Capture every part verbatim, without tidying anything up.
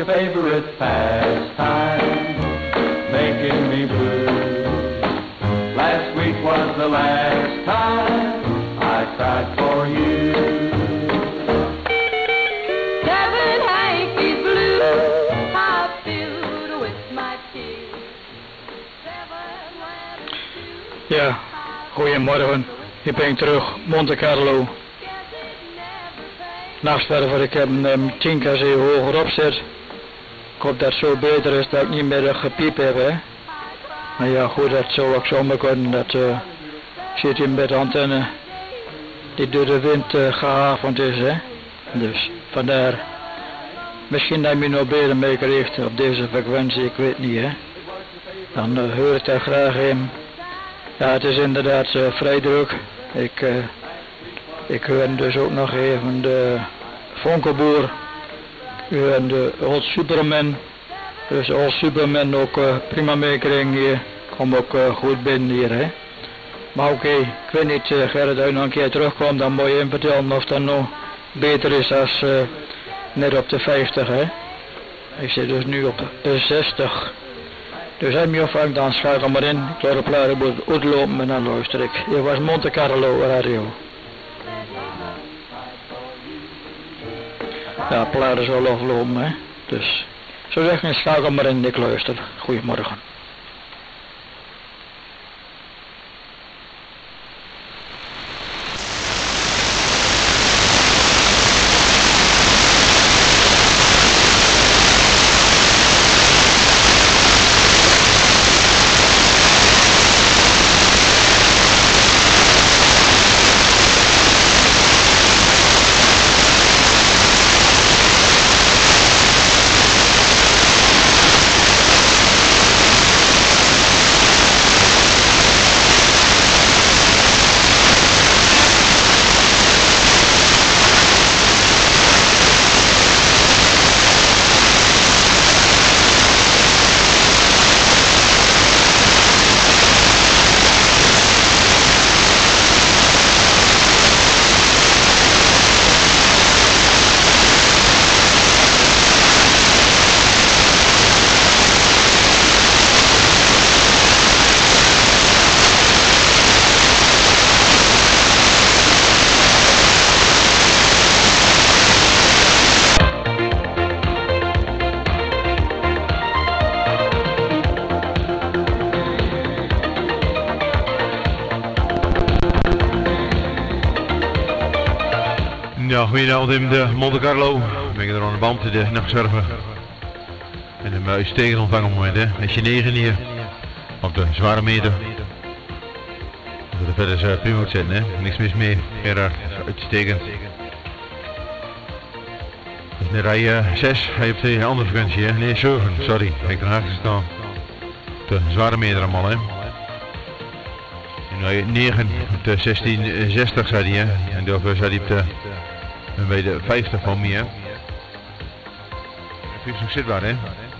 your favorite pastime, making me blue. Last week was the last time I cried for you. Seven Yankees blue, I filled with my tears. Seven letters to Ja, goedemorgen. Ik ben terug, Monte Carlo. Nachtwerver, ik heb hem um, tien keer zo hoger opzet. Ik hoop dat het zo beter is dat ik niet meer gepiep heb, hè. Maar ja, goed, dat zou ook zomaar kunnen. Dat uh, zit hier met de antenne die door de wind uh, gehavend is, hè. Dus vandaar. Misschien dat je me nog beter mee krijgt op deze frequentie, ik weet niet, hè. Dan uh, hoor ik daar graag in. Ja, het is inderdaad uh, vrij druk. Ik, uh, ik hoor dus ook nog even de Vonkelboer. Ik hoor de Old Superman. Dus Old Superman ook uh, prima meekrijgen hier. Kom ook uh, goed binnen hier, hè. Maar oké, okay, ik weet niet, uh, Gerrit, als je nog een keer terugkomt, dan moet je hem vertellen of dat nog beter is als uh, net op de vijftig, hè. Ik zit dus nu op de zestig. Dus heb je opvangt, dan schakel maar in. Ik laat de platen uitlopen en dan luister ik. Dit was Monte Carlo Radio. Ja, platen zal aflopen, hè. Dus, zo zeg ik, schakel maar in, ik luister. Goedemorgen. Ja, goedenavond in de Monte Carlo. Ben ik er aan de band, de nachtzwerver. En een uitstekend ontvangen moment, hè. Met je negen hier. Op de zware meter. Dat er verder uh, prima moet zijn, hè. Niks mis mee. Gerard, uitstekend. Dat is de rij uh, zes. Hij heeft een andere frequentie, hè. Nee, zeven, sorry. Ik heb er haast gestaan. De zware meter allemaal, hè. En hij negen op de zestien zestig zei hij, hè. En daarvoor zei hij op de bij de vijftig van mij, hè. vijftig zitbaar, hè.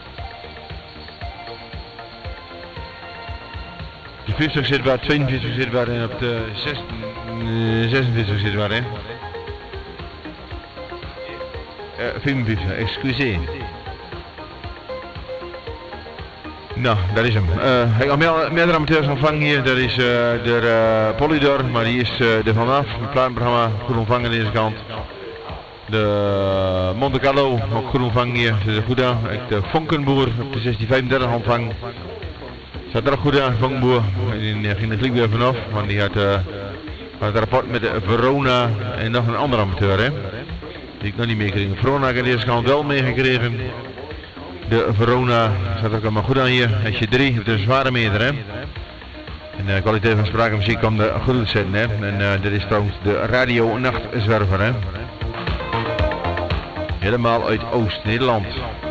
De vijftig zitbaar, tweeënveertig zitbaar en op de zesenveertig zitbaar, hè. Uh, vijfenveertig, excuseer. Nou, dat is hem. Uh, ik heb meerdere amateurs ontvangen hier. Dat is uh, de uh, Polydor, maar die is uh, er vanaf. Het platenprogramma goed ontvangen aan deze kant. De Monte Carlo, ook goed ontvangen hier. Dat is goed aan. De Vonkenboer op de zestien vijfendertig ontvang. Zat er ook goed aan, Vonkenboer. Die ging de vlieg weer vanaf, want die had, uh, had een rapport met de Verona en nog een andere amateur, hè. Die ik nog niet meegekregen. Verona had deze kant wel meegekregen. De Verona zat ook allemaal goed aan hier. Als je drie op de zware meter, hè. En de kwaliteit van spraak en muziek kan er goed uitzetten, hè. En uh, dit is trouwens de Radio Nachtzwerver, hè. Helemaal uit Oost-Nederland.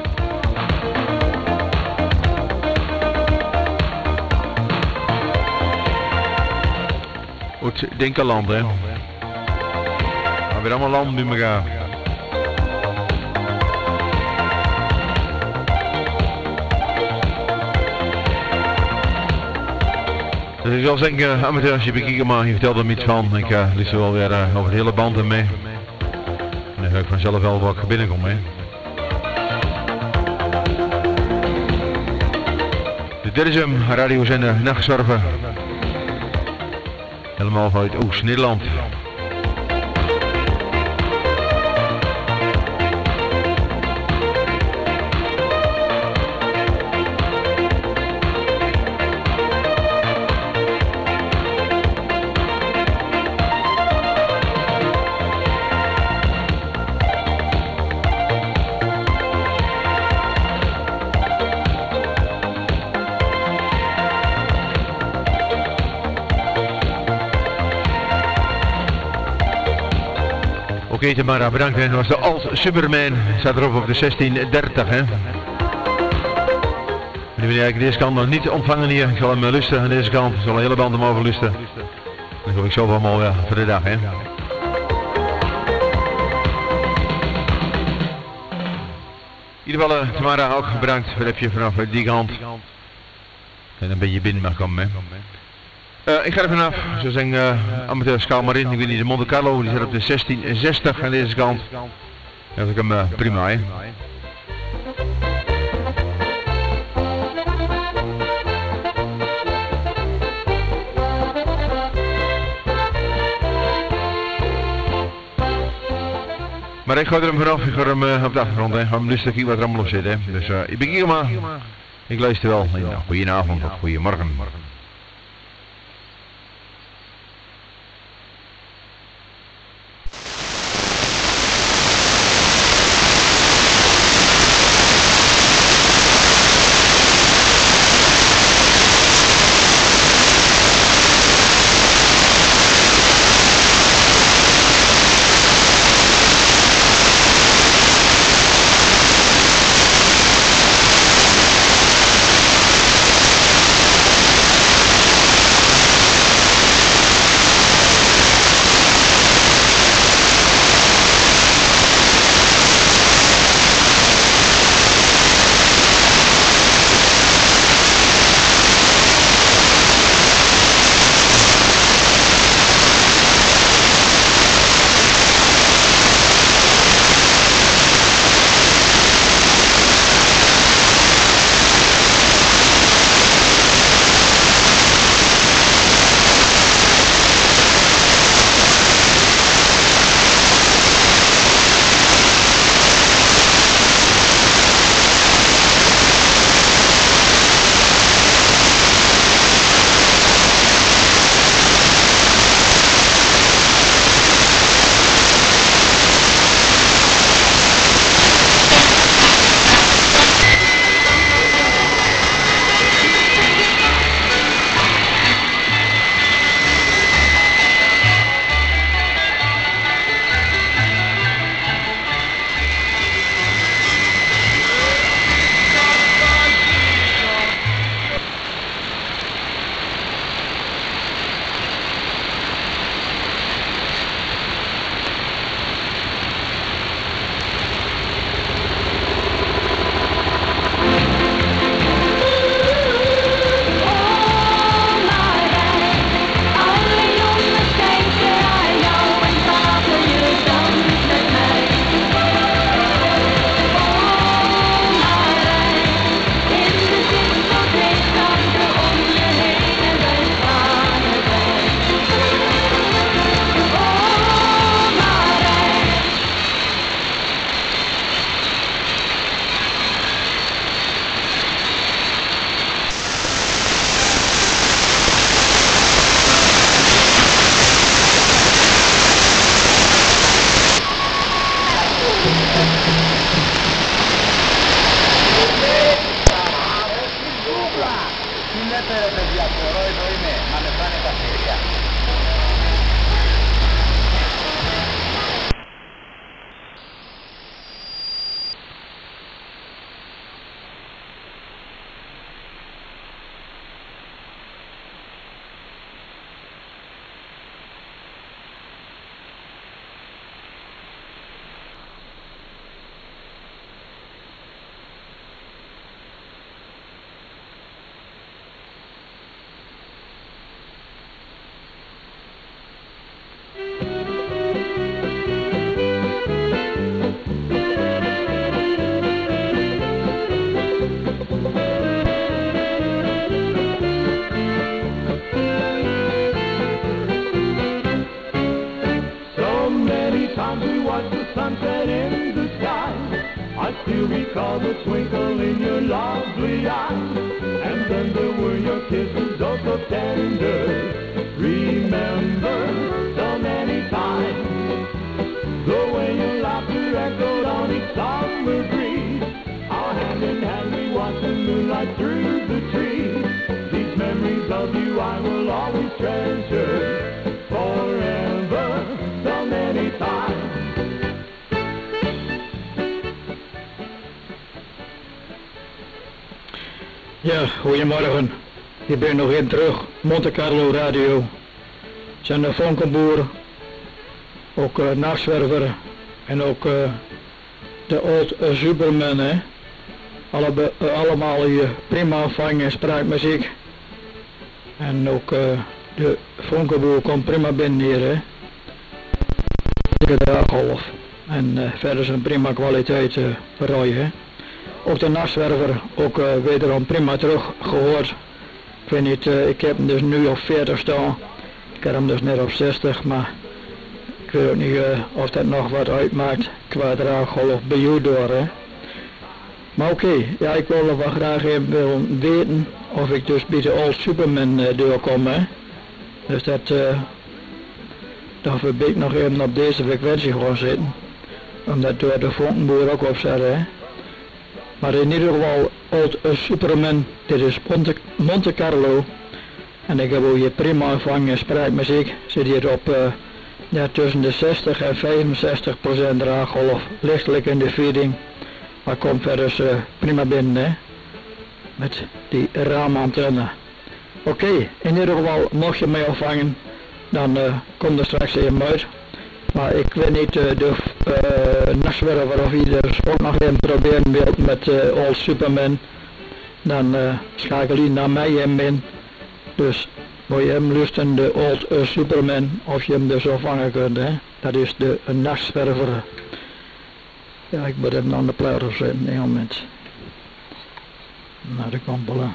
Uit Dinkeland, hè. Maar weer allemaal landen bij elkaar. Dus ik zal zeggen, amateurs, je bekijken maar, je vertelt er iets van. Ik uh, liet ze wel weer uh, over de hele band mee. En dan ga ik vanzelf wel wat binnenkomen, hè. dit is hem, radiozender Nachtzorgen. Helemaal vanuit Oost-Nederland. Oké, okay, Tamara, bedankt. Dat was de Alt Superman. Staat erop op de zestien dertig, hè. Die wil ik deze kant nog niet ontvangen hier. Ik zal hem lusten aan deze kant. Ik zal een hele band hem overlusten. Dan kom ik zo allemaal ja, voor de dag, hè. In ieder geval, uh, Tamara, ook bedankt. Wat heb je vanaf die kant? En dan ben je binnen mag komen, hè. Uh, ik ga er vanaf, zo zeggen uh, amateur schaal maar in, ik weet niet, de Monte Carlo, die zit op de zestien zestig aan deze kant. Dat is hem uh, prima, hè. Maar ik ga er hem vanaf, ik ga hem uh, op de achtergrond, hè. Ik ga hem lustig hier wat er allemaal op zit, hè. Dus uh, ik ben hier maar, ik luister wel. Goedenavond of goedemorgen. watch the sunset in the sky, I still recall the twinkle in your lovely eyes. And then there were your kisses, oh so tender. Remember so many times the way your laughter echoed on each summer breeze. Our hand in hand we watched the moonlight through the trees. These memories of you I will always treasure forever, so many times. Ja, goedemorgen. Ik ben nog in terug, Monte Carlo Radio. Ik ben een vonkenboer, ook uh, nachtzwerver en ook uh, de old uh, Superman, hè. Alle, uh, allemaal hier prima ontvangen, spraakmuziek. En ook uh, de vonkenboer komt prima binnen hier, hè. De draaggolf. En uh, verder is een prima kwaliteit uh, rooien, hè. Ook de nachtzwerver, ook uh, wederom prima terug gehoord. Ik weet niet, uh, ik heb hem dus nu op veertig staan. Ik heb hem dus net op zestig, maar ik weet ook niet uh, of dat nog wat uitmaakt qua draaggolf bij jou door, hè. Maar oké, okay, ja, ik wil wel graag even willen weten of ik dus bij de Old Superman uh, doorkom, hè. Dus dat, uh, dat we ik nog even op deze frequentie gewoon zitten. Omdat door de vonkenboer ook op zetten, hè. Maar in ieder geval Old Superman, dit is Monte, Monte Carlo. En ik heb ook hier prima ontvangen spraakmuziek. Zit hier op uh, ja, tussen de zestig en vijfenzestig procent draaggolf, lichtelijk in de feeding. Maar komt verder uh, prima binnen, hè. Met die raamantenne. Oké, okay, in ieder geval mocht je mij ontvangen, dan uh, komt er straks even uit. Maar ik weet niet, uh, de uh, nachtzwerver of ieder ook nog even proberen wil met uh, Old Superman. Dan uh, schakel je naar mij hem in. Dus moet je hem lusten, de Old uh, Superman, of je hem dus ontvangen kunt, hè. Dat is de uh, nachtzwerver. Ja, ik moet hem aan de pleurer zetten, een moment. Naar de kampola.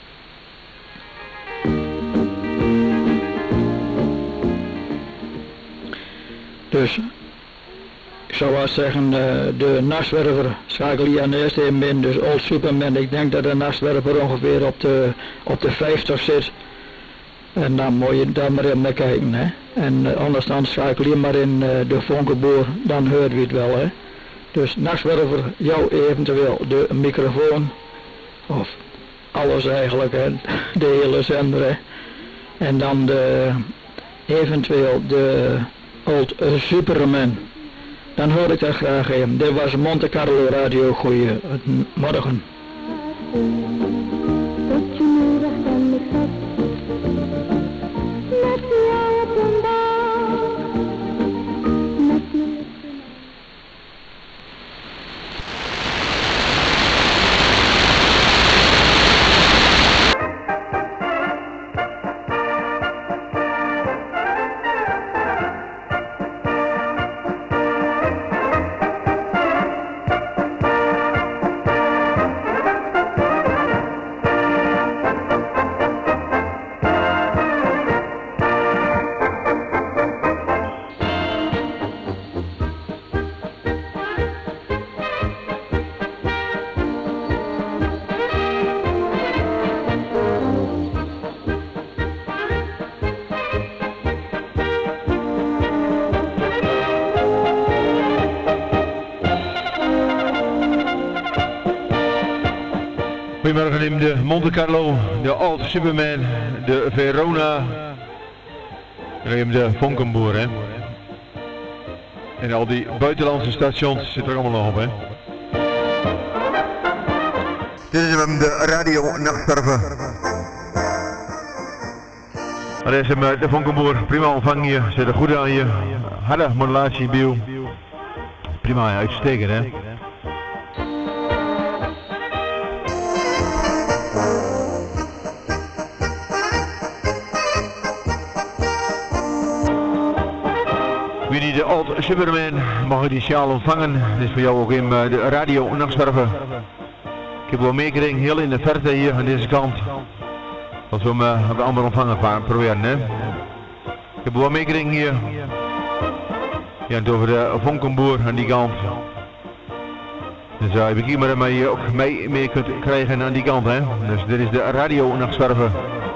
Dus ik zou wel zeggen, uh, de nachtzwerver schakel je aan de eerste in min, dus Old Superman. Ik denk dat de nachtzwerver ongeveer op de, op de vijftig zit. En dan moet je daar maar in naar kijken, hè. En uh, anders dan schakel je maar in uh, de vonkenboer, dan hoort wie het wel, hè. Dus nachtzwerver, jou eventueel de microfoon, of alles eigenlijk, hè, de hele zender, hè. En dan de, eventueel de Old Superman. Dan hoor ik dat graag in. Dit was Monte Carlo Radio. Goeiemorgen. Goedemorgen in de Monte Carlo, de Old Superman, de Verona en de Vonkenboer, hè. En al die buitenlandse stations zitten er allemaal nog op, hè. Dit is hem, de radio nachtzwerver. Dat is hem, de Vonkenboer, prima ontvang je, zit er goed aan je, harde modulatie bio. Prima, uitstekend, hè. Wie die de Old Superman mag die sjaal ontvangen. Dit is voor jou ook in de radio nachtzwerver. Ik heb wel meekring heel in de verte hier aan deze kant. Als we hem uh, op de andere ontvanger proberen, hè. Ik heb wel meekring hier. Ja, het over de vonkenboer aan die kant. Dus uh, ik hier maar dat je ook mee, mee kunt krijgen aan die kant, hè. Dus dit is de radio nachtzwerven.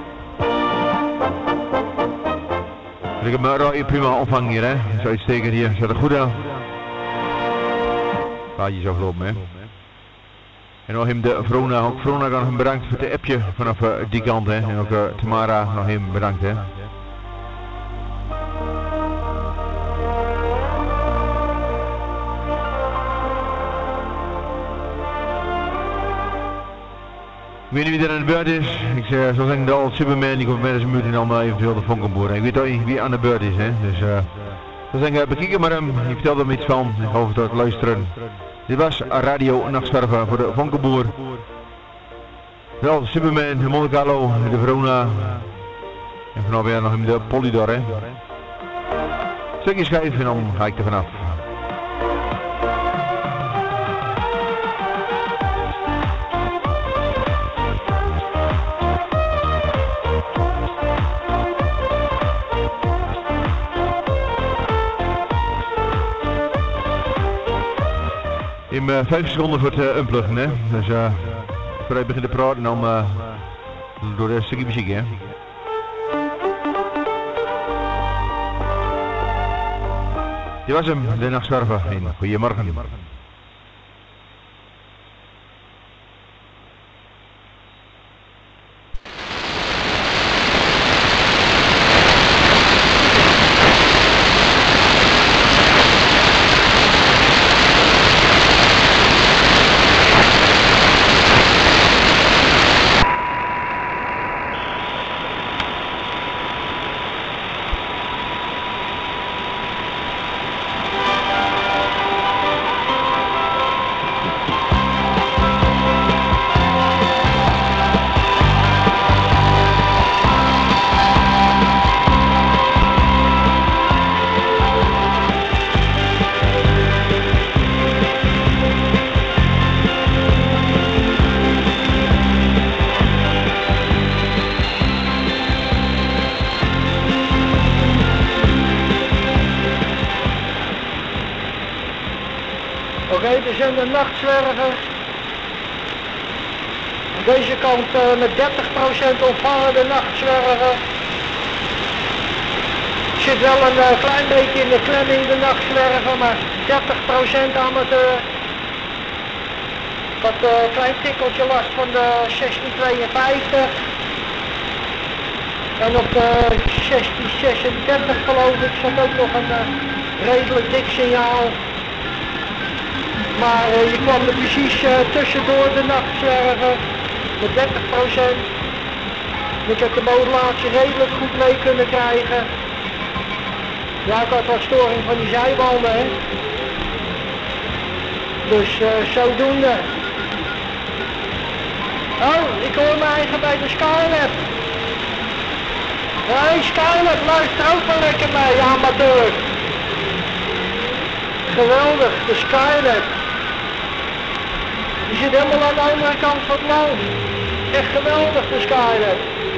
Ik heb mijn radio prima ontvang hier, hè. Zo uitstekend hier, zet er goed aan. Laat je zo gelopen, hè. En nog hem de Vrona, ook Vrona kan hem bedankt voor het appje vanaf uh, die kant, hè. En ook uh, Tamara nog hem bedankt, hè. Ik weet niet wie er aan de beurt is. Ik zeg, zo zeggen de old Superman, die komt met zijn muur en dan eventueel de vonkenboer. Ik weet ook niet wie aan de beurt is, hè. Dus uh, zo zeggen, bekijken maar hem. Je vertelt hem iets van. Ik hoop dat het luisteren. Dit was Radio Nachtzwerven voor de vonkenboer. De old Superman, de Monte Carlo, de Verona. En vanaf weer nog in de Polydor, hè. Stukje schijf en dan ga ik er vanaf. In uh, vijf seconden voor het uh, unpluggen, hè. Dus uh, voordat je begint te praten, dan uh, door een stukje muziek, hè. Dit was hem, de Nachtzwerver. Goedemorgen. We zijn de nachtzwerver. Aan deze kant uh, met dertig procent ontvangen de nachtzwerver. Zit wel een uh, klein beetje in de klemming de nachtzwerver, maar dertig procent amateur. Ik had een uh, klein tikkeltje last van de zestien tweeënvijftig. En op de zestien zesendertig geloof ik zat ook nog een uh, redelijk dik signaal. Maar uh, je kwam er precies uh, tussendoor de nachtzwerver met dertig procent. Ik heb de modulatie redelijk goed mee kunnen krijgen. Ja, ik had wat storing van die zijwanden, hè. Dus uh, zodoende. Oh, ik hoor me eigen bij de Skylab. Hey Skylab, luister ook wel lekker mee, amateur. Geweldig, de Skylab. Die zit helemaal aan de andere kant van het land. Echt geweldig, de Skylab.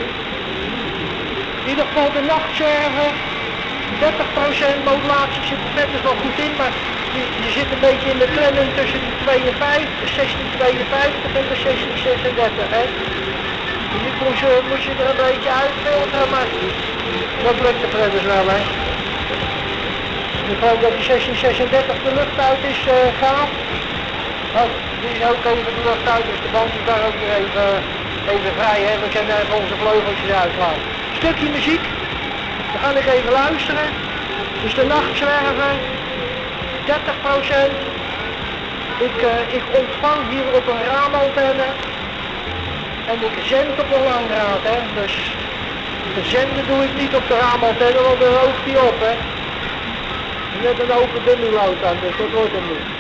In ieder geval de nachtzwerver. dertig procent modulatie zit er verder wel goed in, maar je, je zit een beetje in de klemming tussen de tweeënvijftig, de zestien tweeënvijftig en de zestien zesendertig, hè. Dus ik moest, uh, moest je er een beetje uitfilteren, maar dat lukt er verder wel, hè. Ik geloof dat die zestien zesendertig de lucht uit is uh, gehaald. Oh, die is ook even de lucht uit, dus de band is daar ook weer even, even vrij, hè. We kunnen even onze vleugeltjes uitlaten. Stukje muziek. Dan ga ik even luisteren. Dus de nachtzwerver, dertig procent. Ik, uh, ik ontvang hier op een raamantenne. En ik zend op een langraad, hè. Dus de zenden doe ik niet op de raamantenne, want dan rookt die op, hè. Net een open dummy-load aan, dus dat wordt hem niet.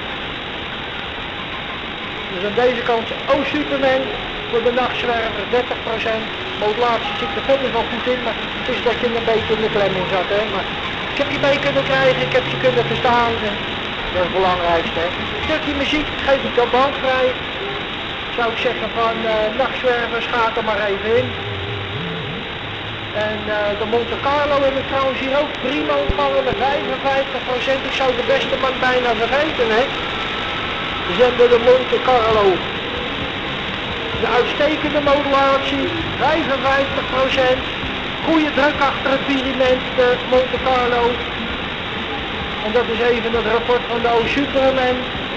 Dus aan deze kant, oh Superman, voor de nachtzwerver dertig procent. Modulatie zit er verder wel goed in, maar het is dat je een beetje in de klemming zat, hè. Maar ik heb je mee kunnen krijgen, ik heb je kunnen verstaan. En dat is het belangrijkste, hè. Een stukje muziek geef ik dan bandvrij. Zou ik zeggen van uh, nachtzwervers, ga er maar even in. En uh, de Monte Carlo hebben we trouwens hier ook prima ontvangen met vijfenvijftig procent. Ik zou de beste man bijna vergeten, hè. Zender de Monte Carlo. De uitstekende modulatie, vijfenvijftig procent. Goede druk achter het filament, de Monte Carlo. En dat is even het rapport van de O-Superman.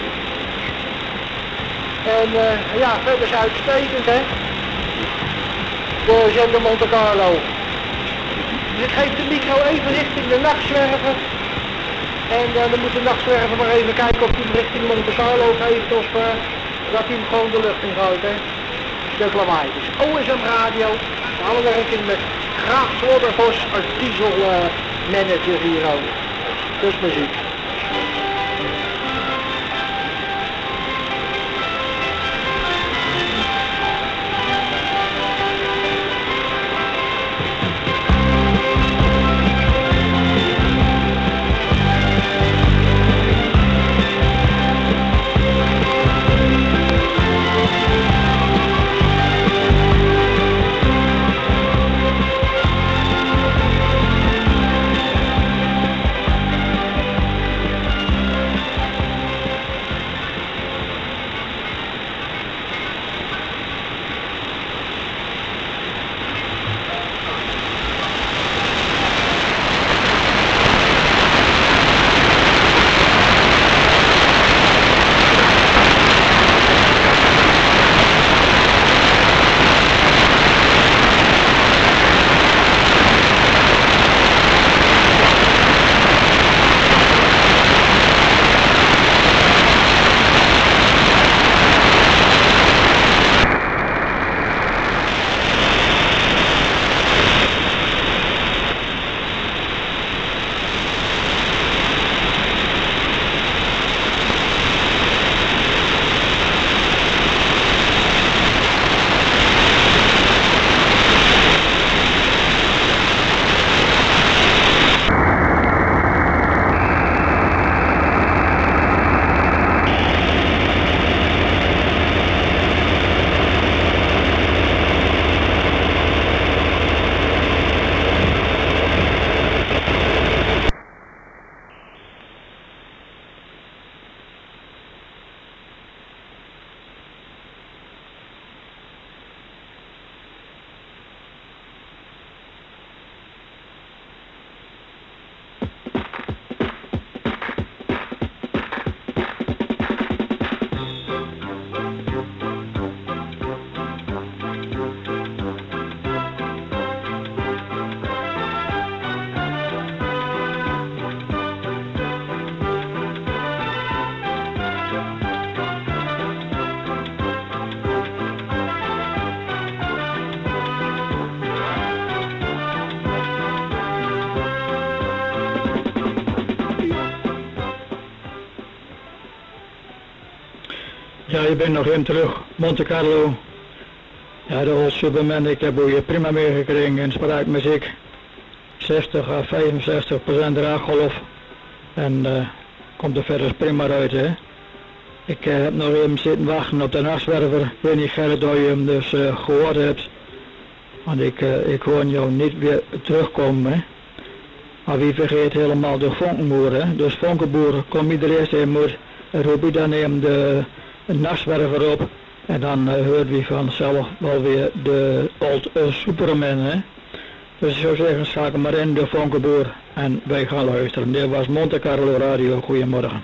En uh, ja, verder is uitstekend, hè. De zender Monte Carlo. Dus ik geef de micro even richting de nachtzwerver. En uh, dan moet de nachtzwerver maar even kijken of hij hem richting Monte Carlo geeft of uh, dat hij hem gewoon de lucht in gooit, hè. Stuk lawaai. Dus O S M Radio, samenwerking met Graaf Sloddervos als diesel uh, manager hier ook. Dus muziek. Ja, ik ben nog even terug. Monte Carlo. Ja, de old Superman, ik heb je prima meegekregen in spraakmuziek. zestig à vijfenzestig procent draaggolf. En uh, komt er verder prima uit, hè. Ik uh, heb nog even zitten wachten op de nachtzwerver. Ik weet niet, Gerrit, of je hem dus uh, gehoord hebt. Want ik, uh, ik hoor jou niet weer terugkomen, hè. Maar wie vergeet helemaal de vonkenboer, hè. Dus vonkenboer, kom iedereen even moet. En roep je dan even de nachtzwerver op. En dan uh, hoort wie vanzelf wel weer de old uh, Superman, hè. Dus ik zou zeggen, schakel maar in de vonkenboer. En wij gaan luisteren. Dit was Monte Carlo Radio. Goedemorgen.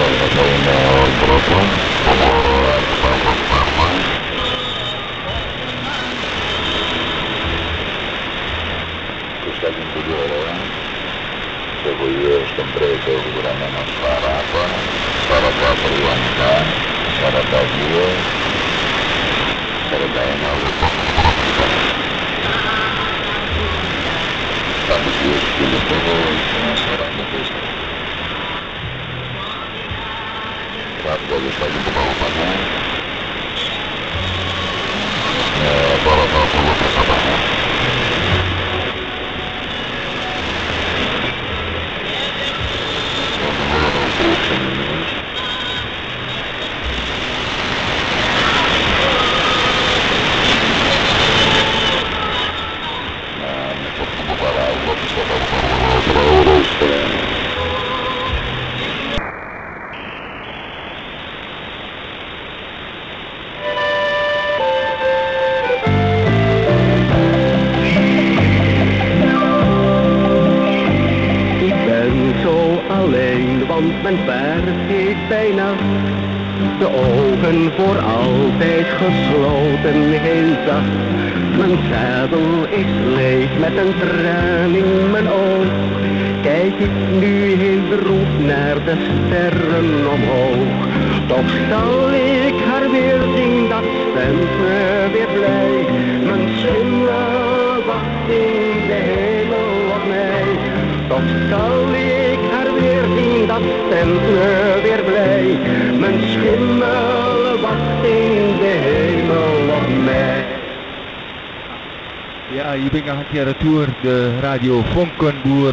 Retour de Radio Vonkenboer.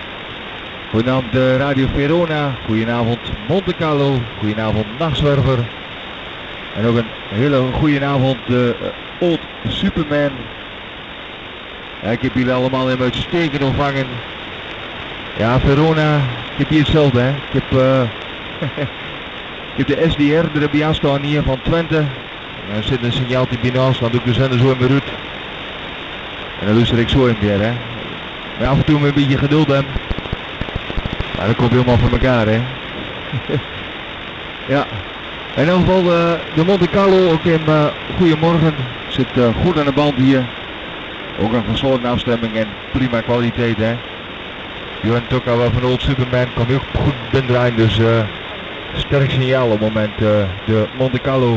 Goedenavond de Radio Verona, goedenavond Monte Carlo, goedenavond Nachtzwerver. En ook een hele goedenavond de uh, Old Superman. Ja, ik heb jullie allemaal in uitstekend ontvangen. Ja, Verona, ik heb hier hetzelfde hè. Ik heb, uh, ik heb de S D R, de Rabiaan staan hier van Twente. En er zit een signaaltje binaals, dan doe ik de zender zo in mijn route. En dan luister ik zo in weer, hè. Maar af en toe met een beetje geduld hebben. Maar dat komt helemaal van elkaar, hè. Ja. In ieder geval uh, de Monte Carlo, ook in uh, goedemorgen. Zit uh, goed aan de band hier. Ook een gesloten afstemming en prima kwaliteit, hè. Je hoort ook al wel van Old Superman, kan ook goed binnendraaien, dus uh, sterk signaal op het moment, uh, de Monte Carlo.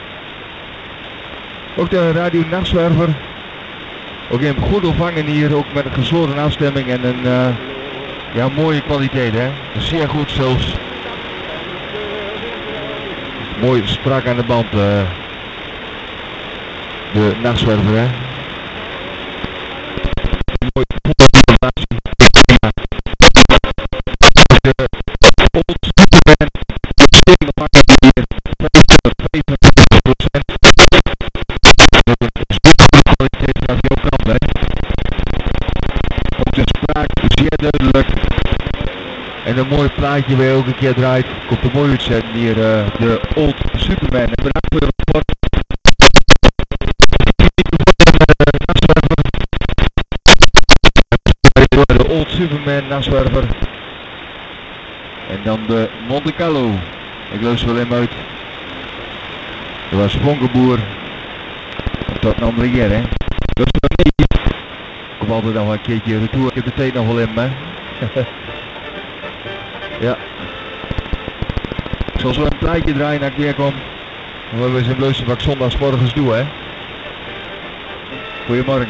Ook de Radio Nachtzwerver. Ook in goed ontvangen hier, ook met een gesloten afstemming en een uh, ja, mooie kwaliteit, hè. Zeer goed zelfs. Mooi strak aan de band, uh, de Nachtzwerver, hè. Mooi presentatie. De Old Superman, de steken maken hier vijfenvijftig procent. Dat een zeer goede kwaliteit gaat die ook kan, hè. Ook de spraak zeer duidelijk. En een mooi plaatje waar je ook een keer draait. Komt een mooi uitzending hier, uh, de Old Superman. En bedankt voor je rapport. De Old Superman Nachtzwerver. En dan de Monte Carlo. Ik luister wel hem uit. Dat was Vonkenboer. En tot een andere keer, hè. Luister wel mee. Ik kom altijd nog een keertje retour. Ik heb de tijd nog wel in, hè. Ja. Ik zal zo een plaatje draaien naar ik weer kom. Dan hebben we eens een luisteren wat ik zondagsmorgens doe, hè. Goedemorgen.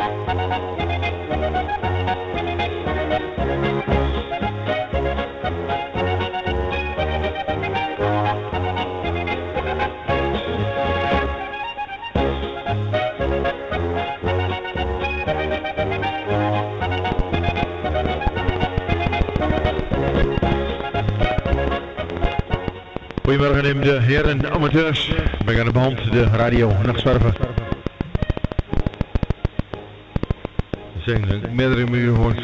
Goedemorgen in de heren amateurs. We gaan op de hand de radio nachtzwerver. Er zijn meerdere microfoons.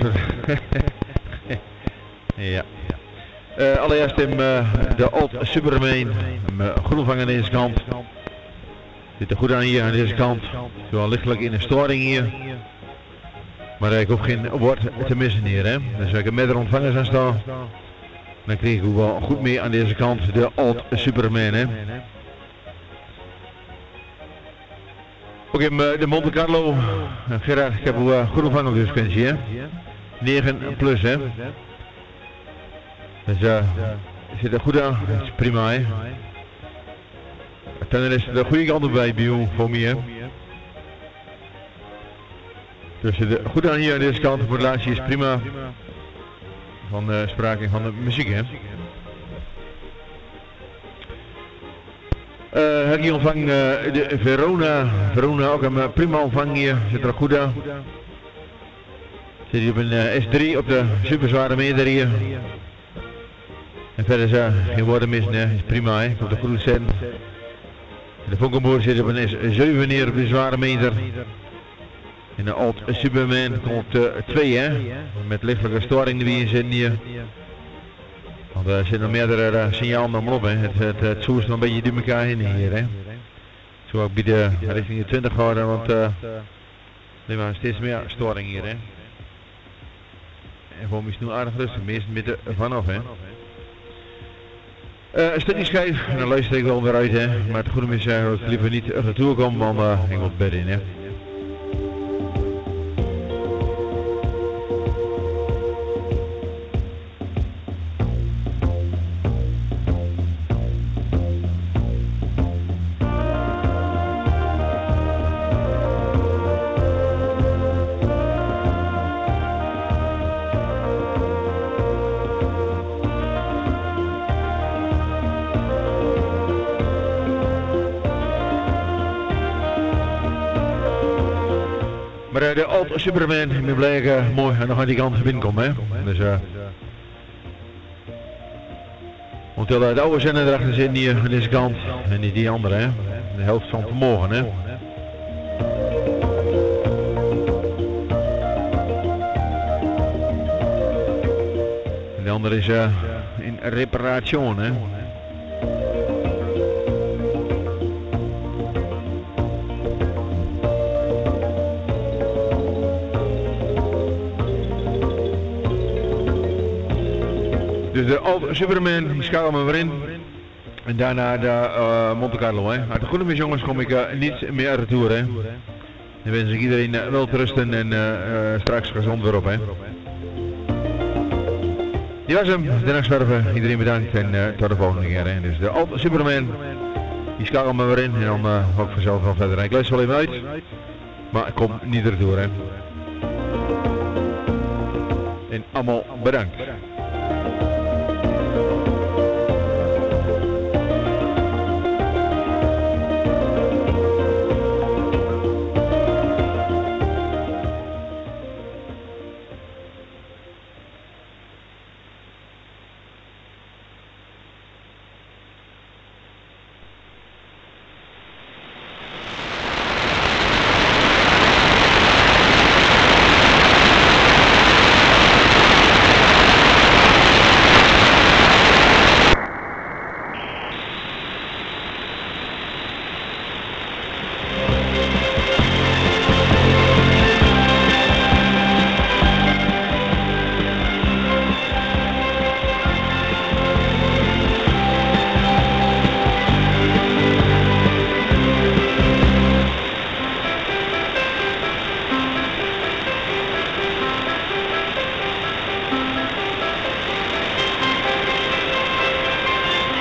Ja. Uh, allereerst in uh, de Old Superman. Uh, groenvang aan deze kant. Zit er goed aan hier aan deze kant. Zo lichtelijk in een storing hier. Maar ik hoef geen woord te missen hier. Hè. Dus ik heb meerdere ontvangers aan staan. Dan kreeg ik wel goed mee aan deze kant de Old Superman. Hè. Ook in uh, de Monte Carlo. Uh, Gerard, ik heb een uh, goed ontvangen op deze frequentie. Hè. negen plus. Hè. Dus uh, zit er goed aan. Dat is prima. Hè. Dan is de goede kant erbij bij jou voor mij. Hè. Dus zit er goed aan hier aan deze kant. De modulatie is prima. Van uh, sprake van de muziek, hè. Uh, heb ik hier ontvang uh, de Verona. Verona ook een uh, prima ontvang hier. Zit er goed aan. Zit hier op een uh, S drie op de superzware meter hier. En verder is uh, geen woorden missen, hè. Is prima, hè. Op de goede cent. De Vonkenboer zit op een S zeven neer op de zware meter. In de Old Superman komt uh, twee, hè, met lichtelijke storing die we in zitten hier. Want er zitten nog meerdere uh, signalen dan op, hè. Het, het, het zoest nog een beetje door elkaar heen hier, hè. Zo ook bij de richting de twintig houden, want uh, er maar steeds meer storing hier, hè. En voor mij is het nu aardig rustig, meestal met de vanaf, hè. Uh, een stukje schijf, en dan luister ik wel weer uit, hè. Maar het goede is uh, dat ik liever niet retour kom, want uh, ik wil het bed in, hè. Maar uh, de Old Superman, ik ben blij uh, mooi uh, nog aan die kant binnenkomen, hè. Dus uh, want uh, de oude zender erachter zit hier aan deze kant en niet die andere, hè. De helft van vanmorgen, hè. En de andere is uh, in reparatie, hè. Dus de Old Superman, die schakelen we weer in. En daarna de uh, Monte Carlo, hè. Uit de goede mis, jongens, kom ik uh, niet meer retour, hè. Dan wens ik iedereen uh, wel te rusten en uh, uh, straks gezond weer op, hè. Die was hem, de nachtzwerver. Iedereen bedankt en uh, tot de volgende keer, hè. Dus de Old Superman, die schakelen we weer in en dan uh, ook vanzelf wel verder. Ik luister wel even uit, maar ik kom niet retour, hè. En allemaal bedankt.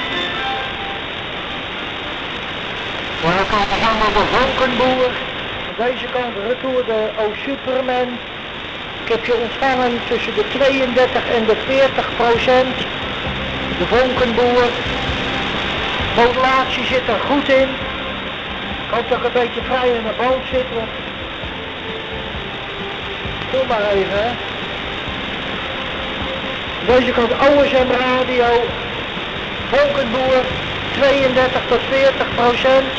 De Vonkenboer Deze kant retour de O Superman. Ik heb je ontvangen tussen de tweeëndertig en de veertig procent. De vonkenboer. Modulatie zit er goed in. Ik hoop dat ik een beetje vrij in de boot zit. Want... Doe maar even, hè. Deze kant O S M radio. Vonkenboer. tweeëndertig tot veertig procent.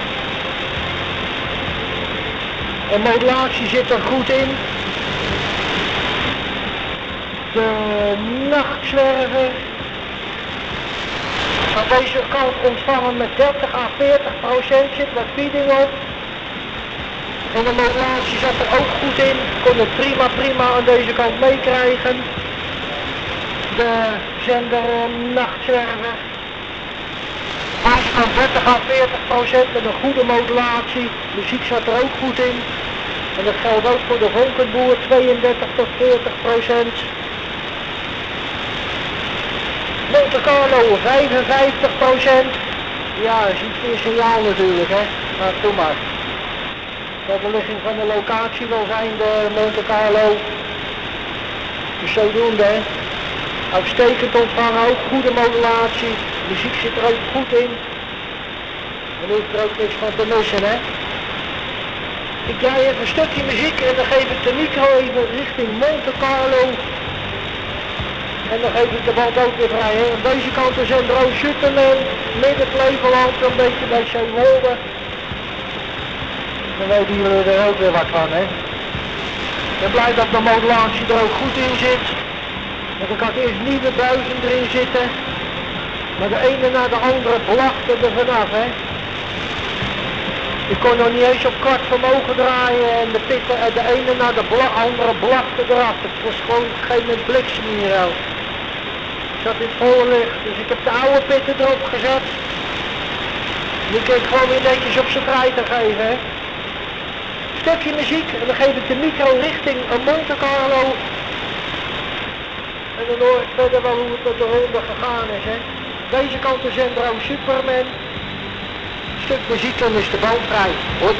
En modulatie zit er goed in. De nachtzwerver. Aan deze kant ontvangen met dertig à veertig procent zit wat feeding op. En de modulatie zat er ook goed in. Kon het prima prima aan deze kant meekrijgen. De zender nachtzwerver. Deze kant dertig à veertig procent met een goede modulatie. Muziek zat er ook goed in. En dat geldt ook voor de vonkenboer, tweeëndertig tot veertig procent. Monte Carlo vijfenvijftig procent. Ja, je ziet weer signaal natuurlijk, hè. Maar doe maar. Dat de ligging van de locatie wil zijn, de Monte Carlo. Dus zodoende, hè. Uitstekend ontvangen, ook goede modulatie. Muziek zit er ook goed in. En hoeft er ook niks van te missen, hè. Ik draai even een stukje muziek en dan geef ik de micro even richting Monte Carlo. En dan geef ik de band ook weer vrij. Hè. Aan deze kant is een Droom Superman, midden Flevoland, een beetje bij Zeewolde. Dan weten jullie er ook weer wat van, hè. Ik ben blij dat de modulatie er ook goed in zit. Want ik had eerst nieuwe buizen erin zitten. Maar de ene na de andere blafte er vanaf, hè. Ik kon nog niet eens op kwart vermogen draaien en de pitten, de ene na de bla andere blafte eraf. Het was gewoon geen bliksem hier ook. Ik zat in het volle licht, dus ik heb de oude pitten erop gezet. Die kan ik gewoon weer netjes op zijn draai te geven, hè. Stukje muziek en dan geef ik de micro richting Monte Carlo. En dan hoor ik verder wel hoe het met de ronde gegaan is, hè. Deze kant is een Droom Superman. Stuk muziek, dan is de bal vrij. Hoi.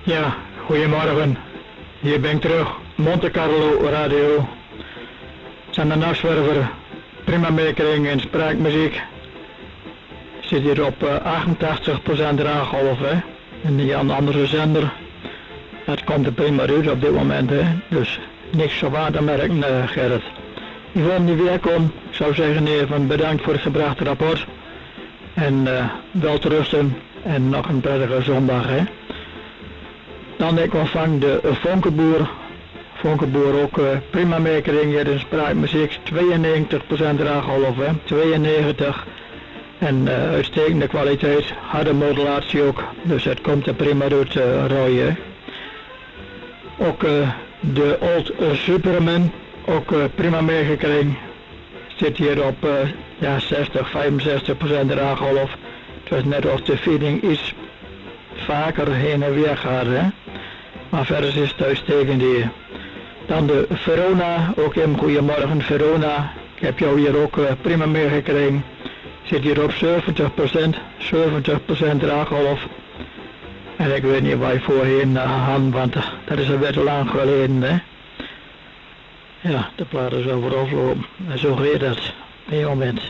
Ja, goedemorgen. Hier ben ik terug. Monte Carlo Radio. Zijn een nachtwerver. Prima meekring en spraakmuziek. Zit hier op uh, achtentachtig procent draaggolf, hè. En die aan de andere zender. Het komt er prima uit op dit moment, hè. Dus niks zo waar te merken, uh, Gerrit. Yvonne die weer komt, ik zou zeggen even bedankt voor het gebrachte rapport. En uh, wel te rusten en nog een prettige zondag, hè. Dan ik ontvang de uh, Vonkenboer. Vonkenboer ook uh, prima meekring, hier in spraakmuziek, tweeënnegentig procent draaggolf, hè. tweeënnegentig. En uh, uitstekende kwaliteit, harde modulatie ook, dus het komt er prima uit uh, rooien. Ook uh, de Old uh, Superman, ook uh, prima meegekregen. Zit hier op uh, ja, zestig, vijfenzestig procent draaggolf. Het was net of de feeding iets vaker heen en weer gaat, hè. Maar verder is het uitstekend hier. Dan de Verona, ook in goedemorgen Verona. Ik heb jou hier ook uh, prima meegekregen. Zit hier op zeventig procent, zeventig procent draaggolf. En ik weet niet waar je voorheen uh, had, want uh, dat is alweer te lang geleden, hè. Ja, de plaat is over aflopen. En zo gaat dat op dit moment.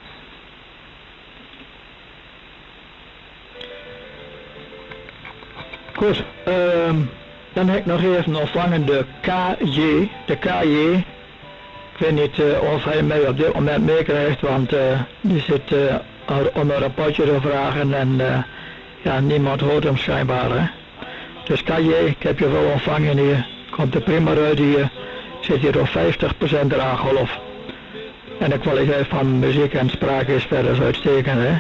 Goed, um, dan heb ik nog even ontvangen de K J, de K J. Ik weet niet uh, of hij mij op dit moment meekrijgt, want uh, die zit uh, om een rapportje te vragen en uh, ja, niemand hoort hem schijnbaar, hè. Dus K J, ik heb je wel ontvangen hier, komt er prima uit hier, zit hier op vijftig procent draaggolf. En de kwaliteit van muziek en sprake is verder uitstekend, hè.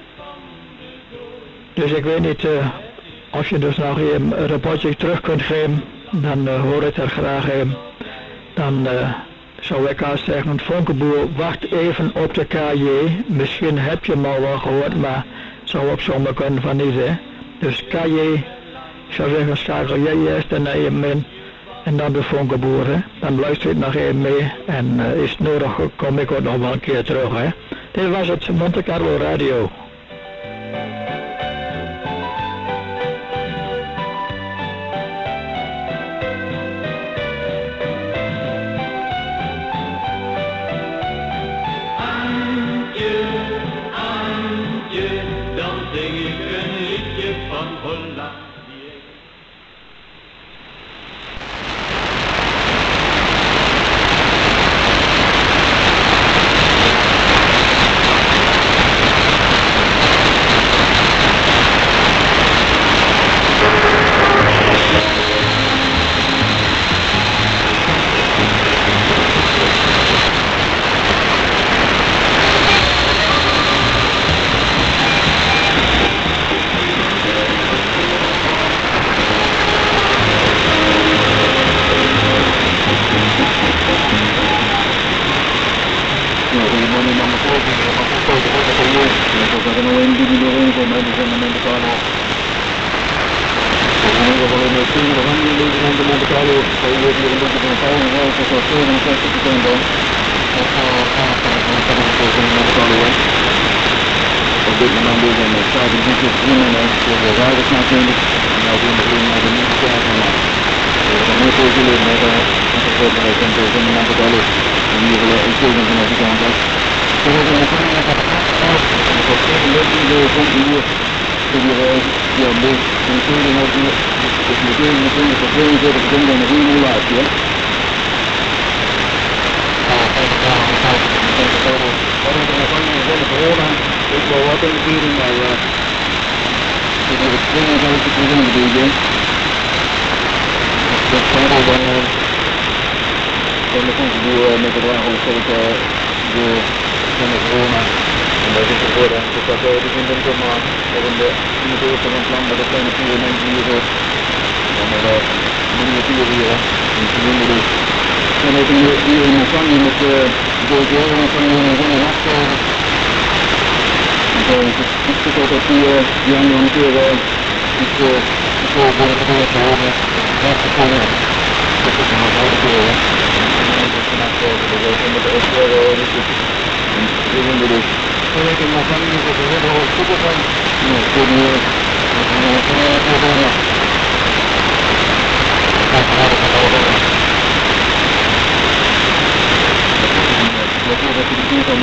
Dus ik weet niet, uh, als je dus nog even een rapportje terug kunt geven, dan uh, hoor ik er graag in. Dan uh, zou ik haast zeggen, Vonkenboer, wacht even op de K J. Misschien heb je hem al wel gehoord, maar zou op zomaar kunnen van niet, hè. Dus K J, ik zou zeggen, schakel jij eerst en naar je in. En dan de Vonkenboer, hè. Dan luister ik nog even mee. En uh, is het nodig, kom ik ook nog wel een keer terug, hè. Dit was het Monte Carlo Radio.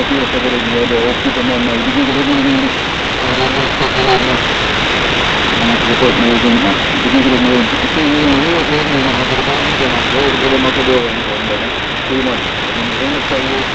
natuurlijk dat ik de hoofdsuperman maar die doet er ook nog in. En als je het ook nog doen, die doet er ook nog in. Ik zie hier een heel veel meer dan de baan niet aan. Zo, ik wil hem maar door in komen. Goedemorgen. En dan zijn we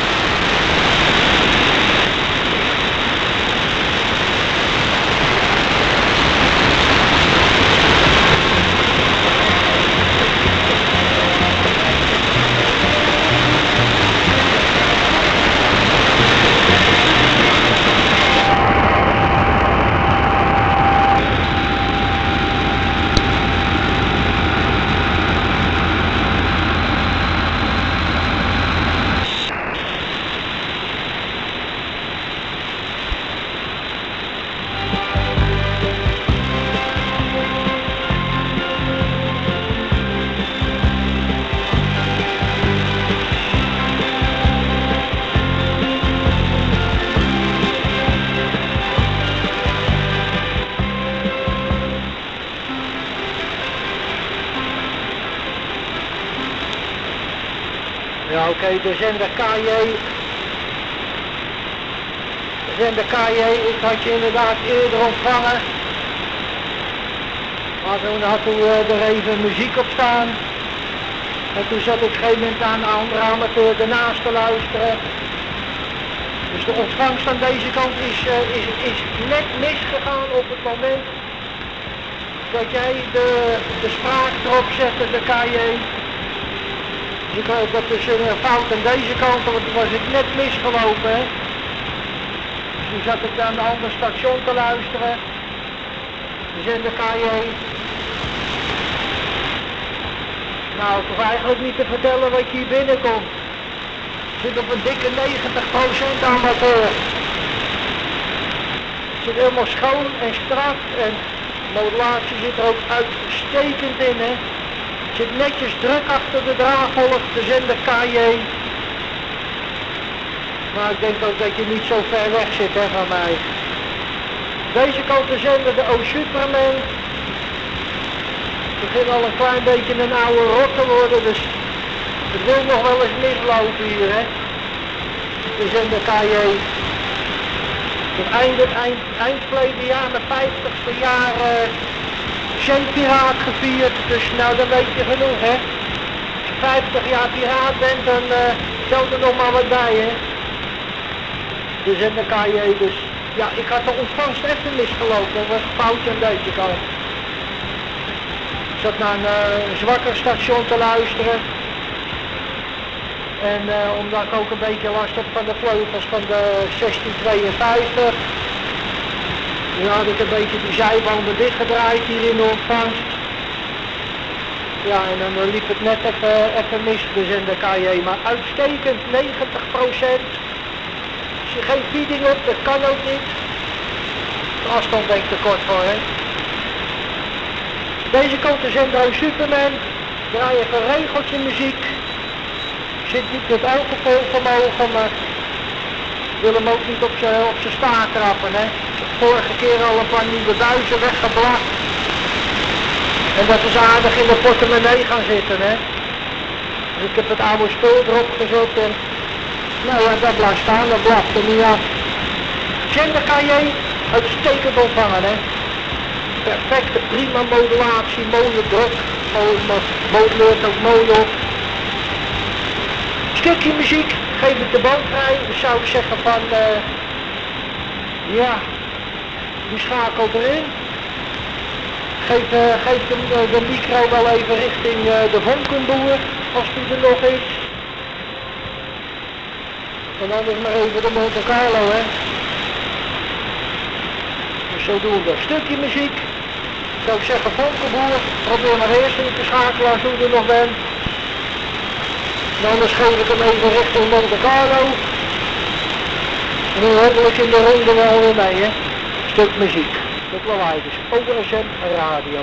Ja, oké, okay, de zender K J. De zender K J, ik had je inderdaad eerder ontvangen. Maar toen had er uh, even muziek op staan. En toen zat ik op een gegeven moment aan de andere amateur ernaast te luisteren. Dus de ontvangst aan deze kant is, uh, is, is net misgegaan op het moment dat jij de, de spraak erop zette, de K J. Dus ik hoop dat dus een fout aan deze kant, want toen was ik net misgelopen. Hè? Dus toen zat ik aan de andere station te luisteren. De zender K J. Nou, ik hoef eigenlijk niet te vertellen wat je hier binnenkomt. Ik zit op een dikke negentig procent amateur. Het zit helemaal schoon en strak en de modulatie zit er ook uitstekend in. Hè? Het zit netjes druk achter de draagvolg, de zender K J. Maar ik denk ook dat je niet zo ver weg zit hè, van mij. Deze kant de zender de O-Superman. Het begint al een klein beetje een oude rot te worden, dus het wil nog wel eens mislopen hier, hè. De zender K J. Het eind, eind, eind verleden jaar, de vijftigste jaar, uh, Zendpiraat gevierd, dus nou dan weet je genoeg, hè. Als je vijftig jaar piraat bent, dan uh, tel er nog maar wat bij, hè. De zender K J, dus ja, ik had de ontvangst even misgelopen, dat was een foutje aan deze kant. Ik zat naar een uh, zwakker station te luisteren. En uh, omdat ik ook een beetje last heb van de vleugels van de zestien tweeënvijftig. Nu had ik een beetje die zijbanden dichtgedraaid hier in de ontvangst. Ja, en dan uh, liep het net even, even mis, de zender K J. Maar uitstekend, negentig procent. Als je geen feeding hebt, dat kan ook niet. De afstand ben ik te kort voor, hè. Deze kant de zender Superman. Draai even een regeltje muziek. Zit niet met alcohol vermogen, maar ik wil hem ook niet op zijn op zijn staart trappen, hè. Vorige keer al een paar nieuwe buizen weggeblast. En dat is aardig in de portemonnee gaan zitten, hè. Dus ik heb het oude spul erop gezet en nou ja, dat blijft staan, dat blaft er niet af. Zender K J, uitstekend ontvangen, hè. Perfecte, prima modulatie, mooie druk, moduleert ook mooi op. Stukje muziek, geef ik de band vrij, dan zou ik zeggen van, uh, ja, die schakelt erin. Geef, uh, geef de, uh, de micro wel even richting uh, de vonkenboer, als die er nog is. En anders maar even de Monte Carlo, hè. Dus zo doen we. Stukje muziek. Zou ik zeggen, vonkenboer, probeer maar eerst in te schakelen als u er nog bent. En anders geef ik hem even richting Monte Carlo. En dan hopelijk in de ronde wel weer mee, hè. Stuk muziek. Stuk lawaai dus. Over een zend radio.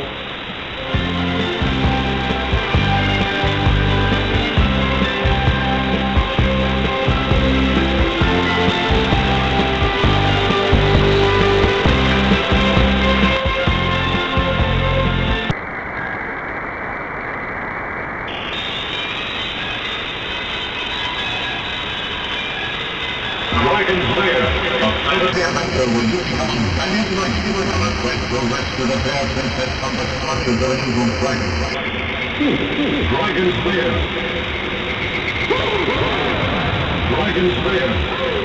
Doctor, will you come? I need to like you with a request for rest of the pair princess from the structure version from Dragon. Dragon Slayer. Dragon Slayer.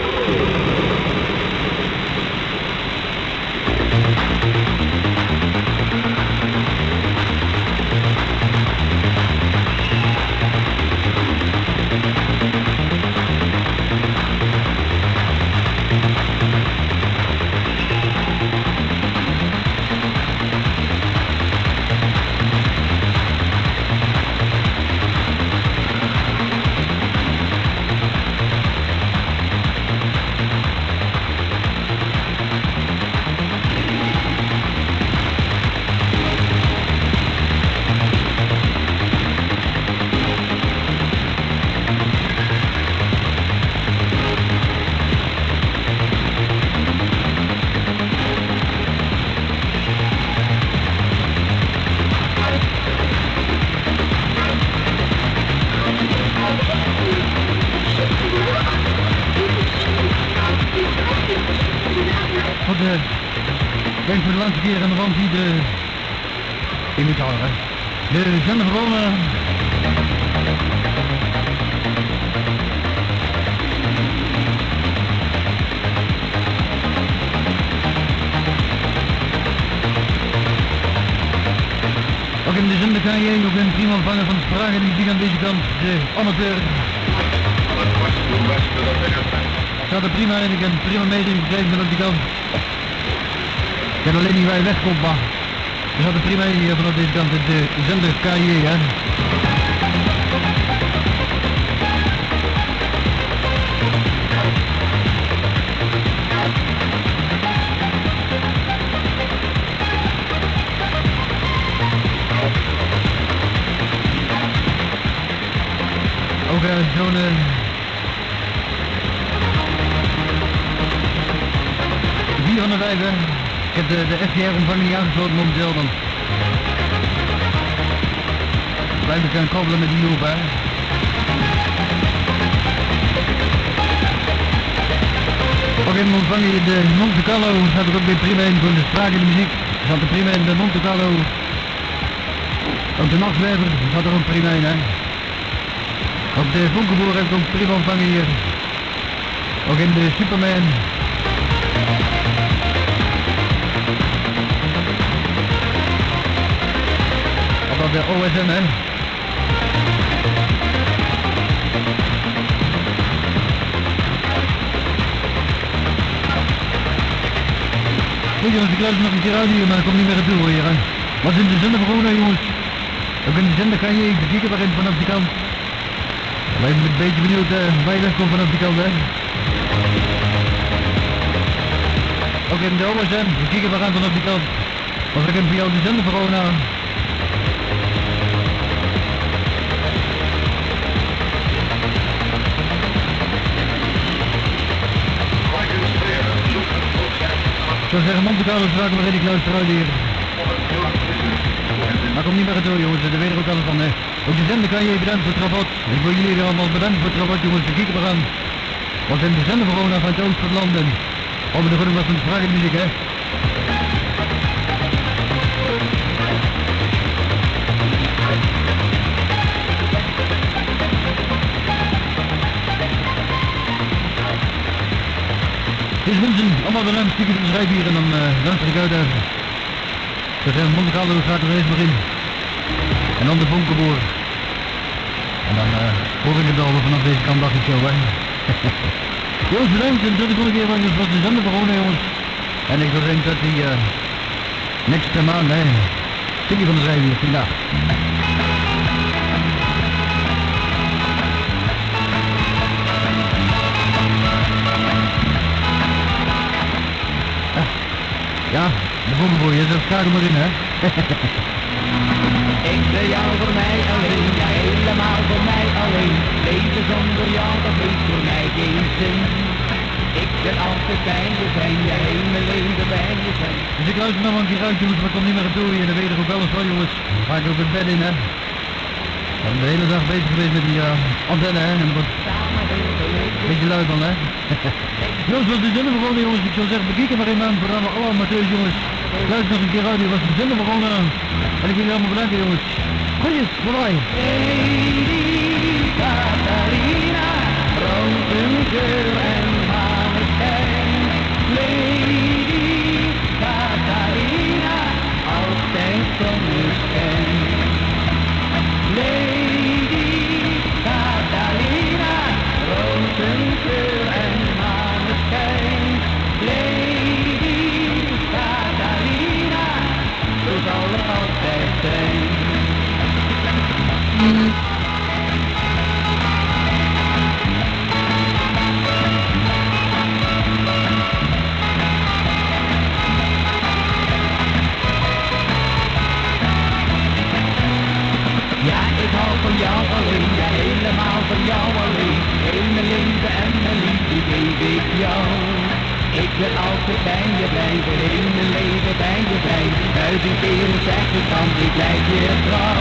Ik denk voor de laatste keer aan de wand hier de... Je moet houden, hè. De zender gewonnen. Ook in de zender kan je ook een prima ontvangen van de vragen die zien aan deze kant. De amateur. Gaat er prima in, ik heb prima meeting gekregen van op die kant. Ik weet alleen niet waar je wegkomt, maar we zaten prima in hier vanaf deze kant, de zender K J, hè. Ook uh, zo'n... Uh, vier van de vijf, hè. Ik heb de, de F D R-ontvanger niet aangesloten momenteel, dan blijf ik gaan kabbelen met die loop, hè. Ook in ontvang je de Monte Carlo, staat er ook weer prima in voor de sprakende muziek. Staat er prima in de Monte Carlo. Ook de Nachtwerver staat er ook prima in, hè. Op de Vonkenboer heb ik ook prima ontvangen hier. Ook in de Superman. Op de O S M, hè. Kijk jongens, ik luister nog een keer uit hier, maar ik kom niet meer naartoe hier, hè. Wat is in de zender gewoon, jongens? Ook in de zender kan je even kijken waarin vanaf die kant. Ik ben een beetje benieuwd uh, waar je wegkomt vanaf die kant, hè. Ook in de O S M, we kijken waaraan vanaf die kant. Want ik heb voor jou de zender gewoon aan. Ik zou zeggen, Monte Carlo straat waarin ik luister uit hier. Maar kom niet meer door, jongens, daar weet ik ook alles van, hè. Ook de zender kan je bedankt voor het rapport. Ik wil jullie allemaal bedanken voor het rapport, jongens, we kijken maar aan. Want in de zender gewoon van het oosten van het land en over de goede was van de spraakmuziek, hè. Dus mensen, allemaal bedankt, stikken van de schrijf hier en dan uh, luister ik uit even. We zijn Monte Carlo, gaat er eens maar in. En dan de Vonkenboer. En dan uh, hoor ik het al vanaf deze kant, dacht ik zo, hè. Jongens, bedankt en tot de volgende keer, want het was de zender begonnen, jongens. En ik zou denken dat die uh, niks te maand, hè. Stikkie van de schrijf hier, vandaag. Ja, de Vonkenboer, je zegt schakel maar in, hè. Ik ben jou voor mij alleen, ja helemaal voor mij alleen. Leven zonder jou, dat heeft voor mij geen zin. Ik ben altijd bij je zijn, ja heel mijn leven bij je zijn. Dus ik luister nog een keer uit, jongens, maar ik kom niet meer naartoe hier. Dan weet ik ook wel eens van, jongens. Dan ga ik ook het bed in, hè. Ik ben de hele dag bezig geweest met die uh, antenne, hè. En wat... Samen heel geluk Beetje luid dan, hè? Jongens, wat de zender begonnen, jongens. Ik zou zeggen, bekijken maar in mijn programma. Alle amateurs, jongens. Luister nog een keer radio, was de zender begonnen. En ik wil jullie allemaal bedanken, jongens. Goeies, bye-bye. Lady Catalina, rozenkeur en maneschijn. Lady Catalina, altijd zonneschijn. Lady Catalina, rozenkeur en maneschijn. Lady Catalina, zo zal er altijd zijn. Ja, ik hou van jou alleen, ja helemaal van jou alleen. Heel mijn leven en mijn liefde geef ik jou. Ik wil altijd bij je blijven, heel mijn leven bij je blijven. Duizend keren zeg ik dan, ik blijf je trouw.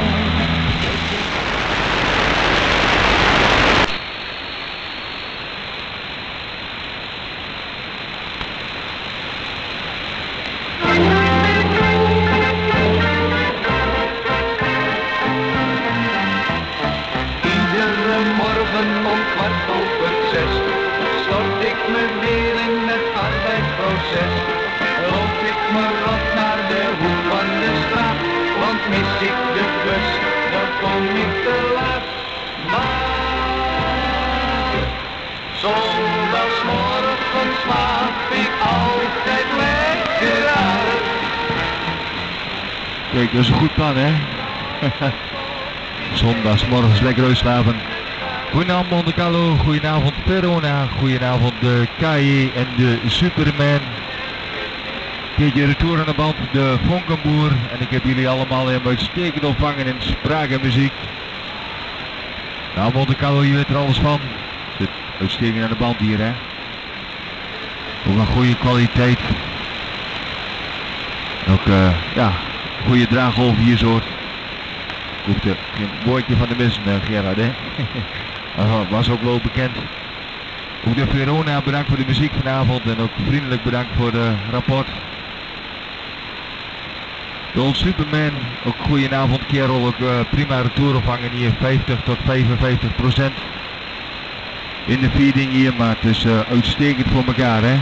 Kijk, dat is een goed plan, hè? Zondagsmorgens lekker uitslapen. Goedenavond Monte Carlo, goedenavond Verona, goedenavond de K J en de Superman. Keertje retour aan de band, de Vonkenboer. En ik heb jullie allemaal helemaal uitstekend ontvangen in spraak en muziek. Nou Monte Carlo, je weet er alles van. Zit uitstekend aan de band hier, hè? Ook een goede kwaliteit. Ook, uh, ja... goede draaggolf hier zo. Hoeft er geen woordje van de missen, uh, Gerard, hè? Dat was ook wel bekend. Ook de Verona, bedankt voor de muziek vanavond en ook vriendelijk bedankt voor de rapport. De Old Superman, ook goedenavond kerel, ook uh, prima retour ontvangen hier, vijftig tot vijfenvijftig procent in de feeding hier, maar het is uh, uitstekend voor elkaar, hè?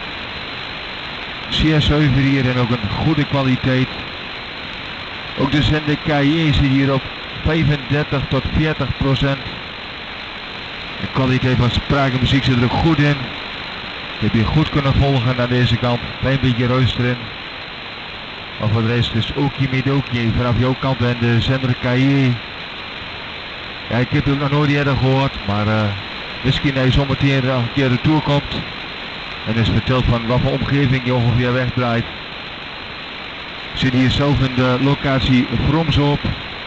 Zeer zuiver hier en ook een goede kwaliteit. Ook de zender K J zit hier op vijfendertig tot veertig procent. De kwaliteit van spraak en muziek zit er ook goed in. Ik heb hier goed kunnen volgen aan deze kant. Klein beetje ruis erin. Maar voor de rest is Okie Midokie vanaf jouw kant en de zender K J. Ja, ik heb hem nog nooit eerder gehoord, maar uh, misschien hij zometeen een keer de tour komt. En is verteld van wat voor omgeving je ongeveer wegdraait. Ik zit hier zelf in de locatie Vromshoop.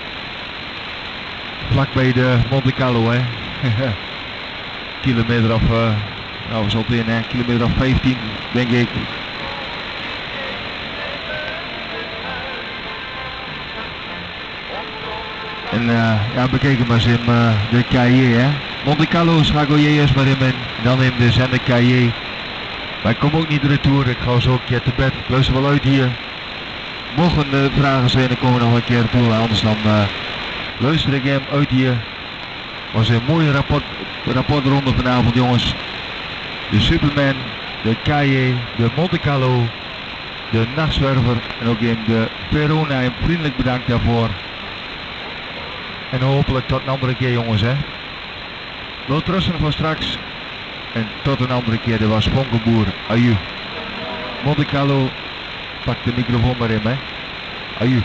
Vlak bij de Monte Carlo, hè. Kilometer of, uh, nou we zullen in, hè. Kilometer of vijftien, denk ik. En uh, ja, bekeken maar eens in uh, de K J, hè. Monte Carlo schakel je eerst maar in en dan in de zender K J. Maar ik kom ook niet retour, ik ga zo een keer te bed. Ik luister wel uit hier. Mochten er vragen zijn, dan komen we nog een keer toe. Anders dan uh, luister ik hem uit hier. Was een mooie rapport, rapportronde vanavond, jongens. De Superman, de K J, de Monte Carlo, de Nachtzwerver en ook in de Verona. En vriendelijk bedankt daarvoor. En hopelijk tot een andere keer, jongens, hè. Wel trusten voor straks. En tot een andere keer, dit was Vonkenboer. Aju. Monte Carlo, pak de microfoon maar in, hè. Aju.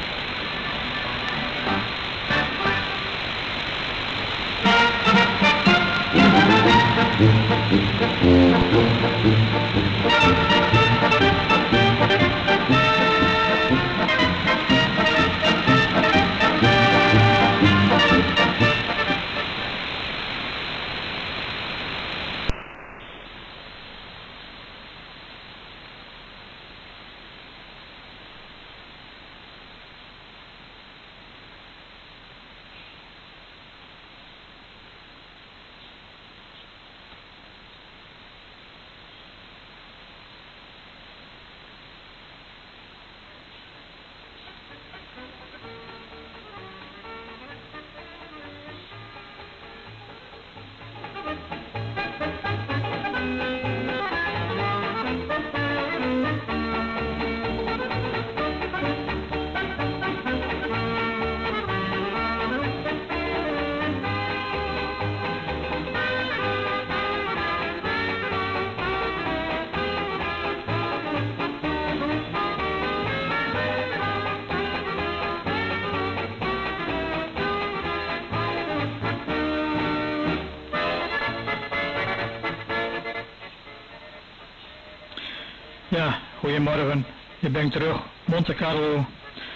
Ja, goedemorgen. Ik ben terug. Monte Carlo.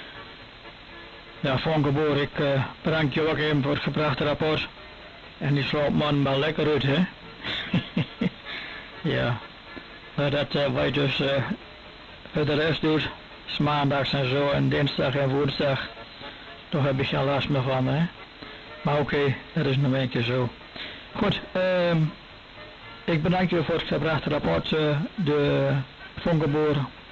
Ja, Vonkenboer, ik uh, bedank je ook even voor het gebrachte rapport. En die sloopt man wel lekker uit, hè? Ja. Maar dat uh, wij dus uh, voor de rest doet, is maandags en zo, en dinsdag en woensdag, toch heb ik geen last meer van, hè? Maar oké, okay, dat is nog een keer zo. Goed, uh, ik bedank je voor het gebrachte rapport, uh, de Vonkenboer.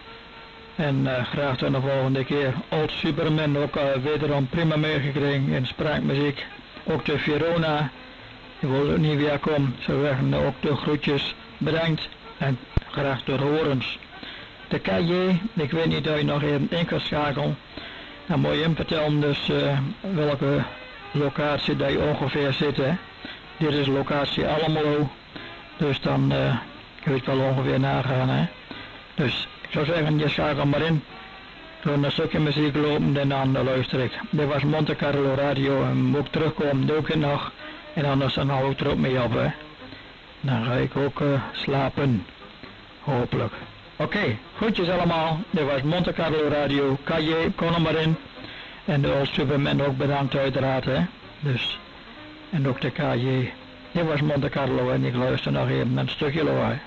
En uh, graag tot de volgende keer. Old Superman ook uh, wederom prima meegekregen in spraakmuziek. Ook de Verona, die wil ook niet weer komen. Ze zeggen ook de groetjes bedankt en graag tot horens. De K J, ik weet niet of je nog even in kan schakelen. Dan moet je hem vertellen dus uh, welke locatie dat je ongeveer zit. Hè. Dit is locatie Almelo. Dus dan uh, kun je het wel ongeveer nagaan. Hè. Dus ik zou zeggen, je schakelt maar in. Door een stukje muziek lopen en dan uh, luister ik. Dit was Monte Carlo Radio en moet ik terugkomen, doe ik het nog. En anders dan hou ik er ook mee op. Hè. Dan ga ik ook uh, slapen. Hopelijk. Oké, okay, groetjes allemaal. Dit was Monte Carlo Radio. K J, kom er maar in. En de Old Superman ook bedankt uiteraard. Hè. Dus, en ook de K J. Dit was Monte Carlo en ik luister nog even naar een stukje lawaai.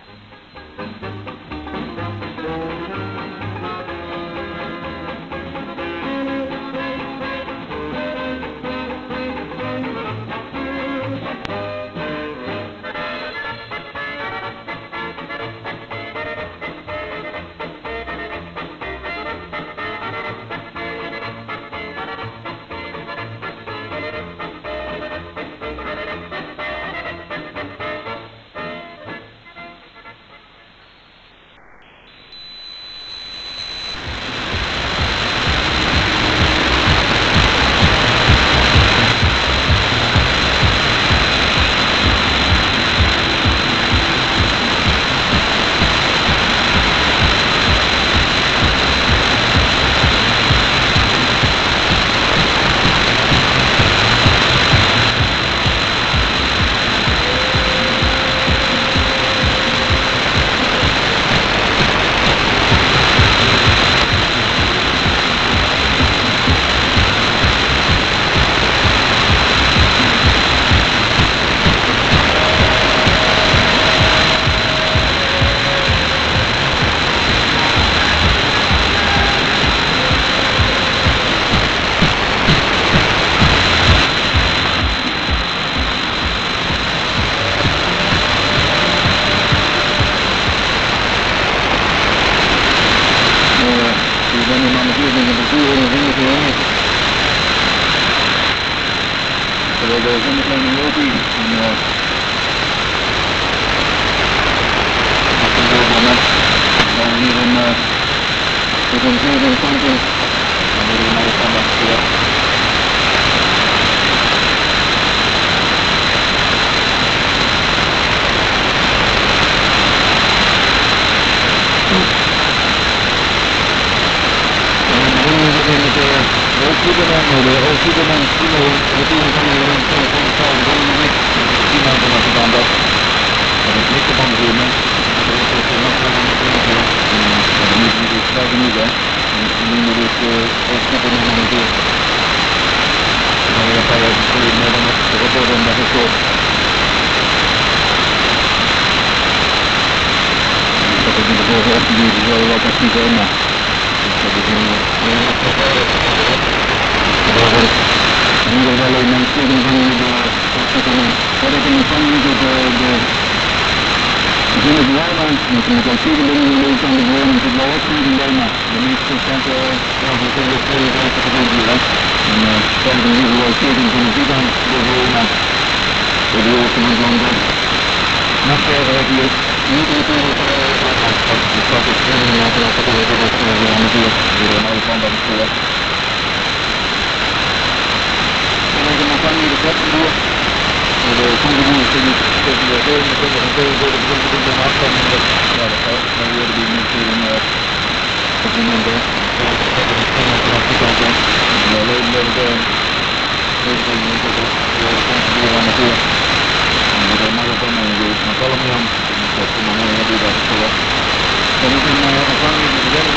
Dan is een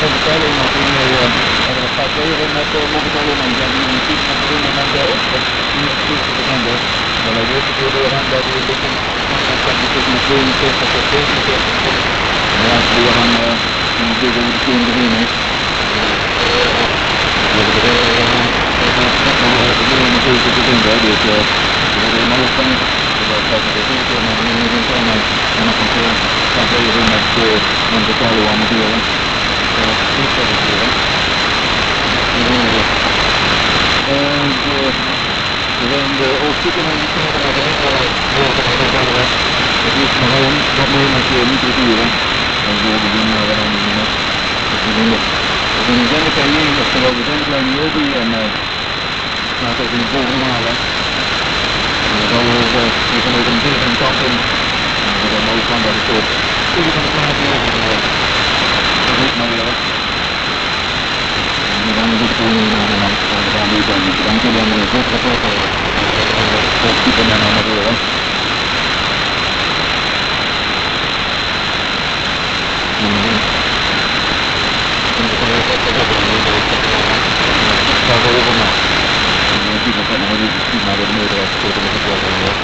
van de telling, maar toen hadden we vijf tegen met Monte Carlo, maar die zijn nu niet goed gaan doen met de niet goed bekend is. Maar hij heeft het weer door hem dat hij een beetje met tweeënveertig tot zevenenveertig. En als hij weer dan in de tweede de tweede erin is. We hebben er een beetje te vinden, dus we worden helemaal opgevangen. Dat gaat er weer toe, maar we hebben een plan en dan komt er vijf tegen met Monte Carlo amateuren. Dat is niet zo natuurlijk. En we zijn de Oostzoeken en die kunnen er even heen. Het is nog wel wat meer met je niet returen. En zo we doen we dan niet meer. We doen een zenderkijling, dat is wel de zenderklein in Jobi en gaat ook in de volgende malen. En dan zal we even ook een tegen een kant in. En we dan ook van dat het soort over van de plaats is. Dat is maar weer. En dan is het gewoon naar de hand. En dan moet je dan danken dan de voortrapport. Dat is super en allemaal door. Dat is over maar. En dan kan nog niet zien naar de moeder als het nog wel wordt.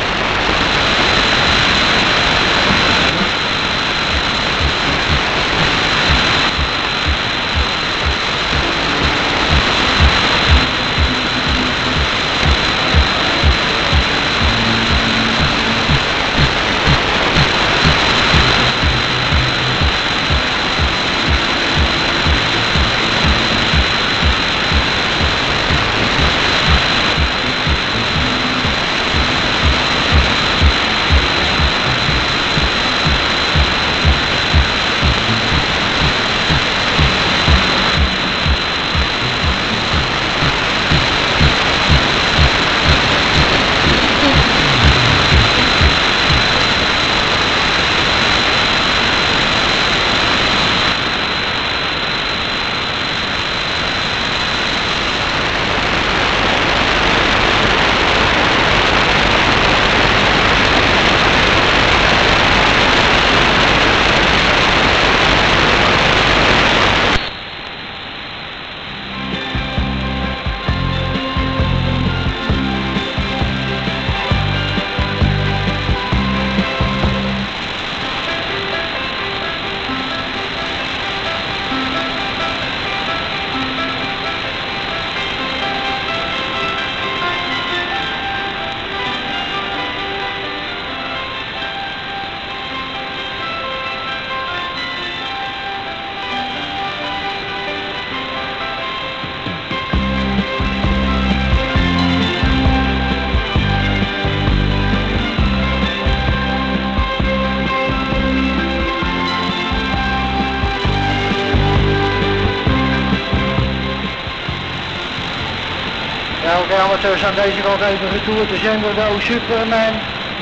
Nou, de amateurs aan deze kant even retour te zender, de O-Superman.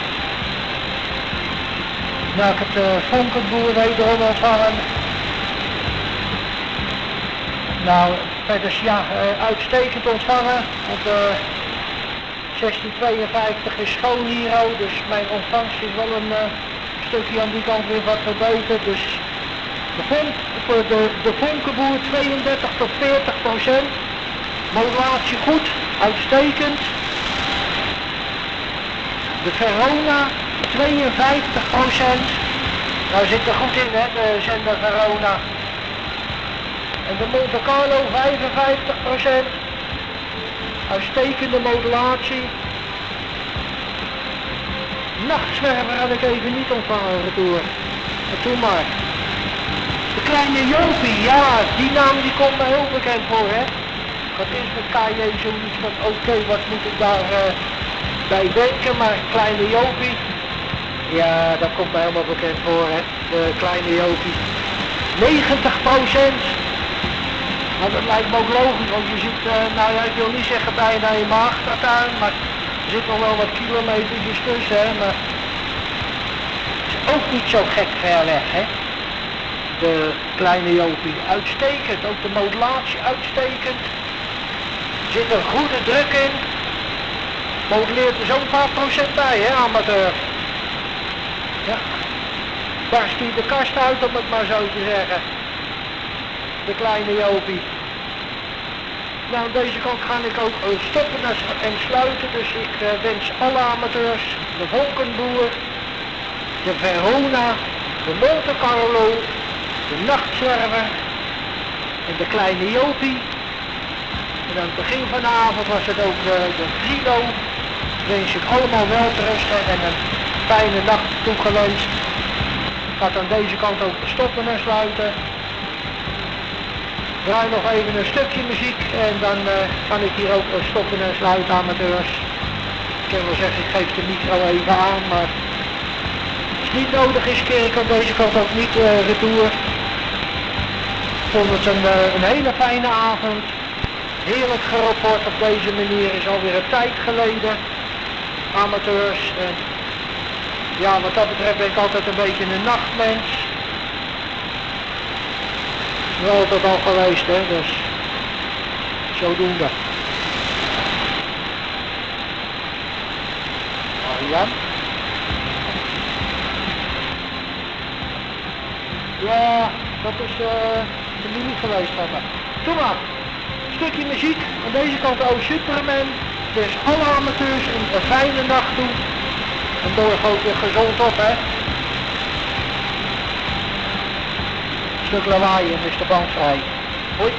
Nou, ik heb de Vonkenboer wederom ontvangen. Nou, verder ja, uitstekend ontvangen. Op uh, zestien tweeënvijftig is schoon hier al, dus mijn ontvangst is wel een uh, stukje aan die kant weer wat verbeterd. Dus de, vonk, de, de Vonkenboer tweeëndertig tot veertig procent. Modulatie goed, uitstekend. De Verona tweeënvijftig procent. Nou zit er goed in, hè, de zender Verona. En de Monte Carlo vijfenvijftig procent. Uitstekende modulatie. Nachtzwerver had ik even niet ontvangen retour. Maar toen maar. De kleine Jopie, ja, die naam die komt me heel bekend voor, hè. Wat is met K J zoiets van, oké, okay, wat moet ik daar uh, bij denken, maar kleine Jopie, ja, dat komt me helemaal bekend voor, hè, de kleine Jopie. negentig procent, maar dat lijkt me ook logisch, want je zit, uh, nou ja, ik wil niet zeggen bijna in mijn achtertuin, maar er zit nog wel wat kilometers tussen, hè, maar het is ook niet zo gek ver weg, hè. De kleine Jopie, uitstekend, ook de modulatie uitstekend. Er zit een goede druk in. Moduleert er zo'n paar procent bij, hè, amateur. Ja. Barst u de kast uit, om het maar zo te zeggen. de kleine Jopie. Nou, aan deze kant ga ik ook uh, stoppen en sluiten, dus ik uh, wens alle amateurs, de Vonkenboer, de Verona, de Monte Carlo, de Nachtzwerver en de kleine Jopie. En aan het begin van de avond was het ook uh, de Vilo. Wens ik allemaal wel te rusten en een fijne nacht toegewenst. Ik ga aan deze kant ook stoppen en sluiten. Draai nog even een stukje muziek en dan uh, kan ik hier ook uh, stoppen en sluiten, amateurs. Ik kan wel zeggen, ik geef de micro even aan, maar als het niet nodig is, keer ik aan deze kant ook niet uh, retour. Ik vond het een, uh, een hele fijne avond. Heerlijk gerapport op deze manier, is alweer een tijd geleden. Amateurs. En ja, wat dat betreft ben ik altijd een beetje een nachtmens. Wel altijd al geweest, hè, dus zodoende. Arjan? Ja, dat is uh, de mini geweest van me. Doe maar, een stukje muziek, aan deze kant ook Superman. Dus alle amateurs een, een fijne nacht toe. En morgen ook weer gezond op, hè. Stuk lawaai en is de band vrij. Hoi.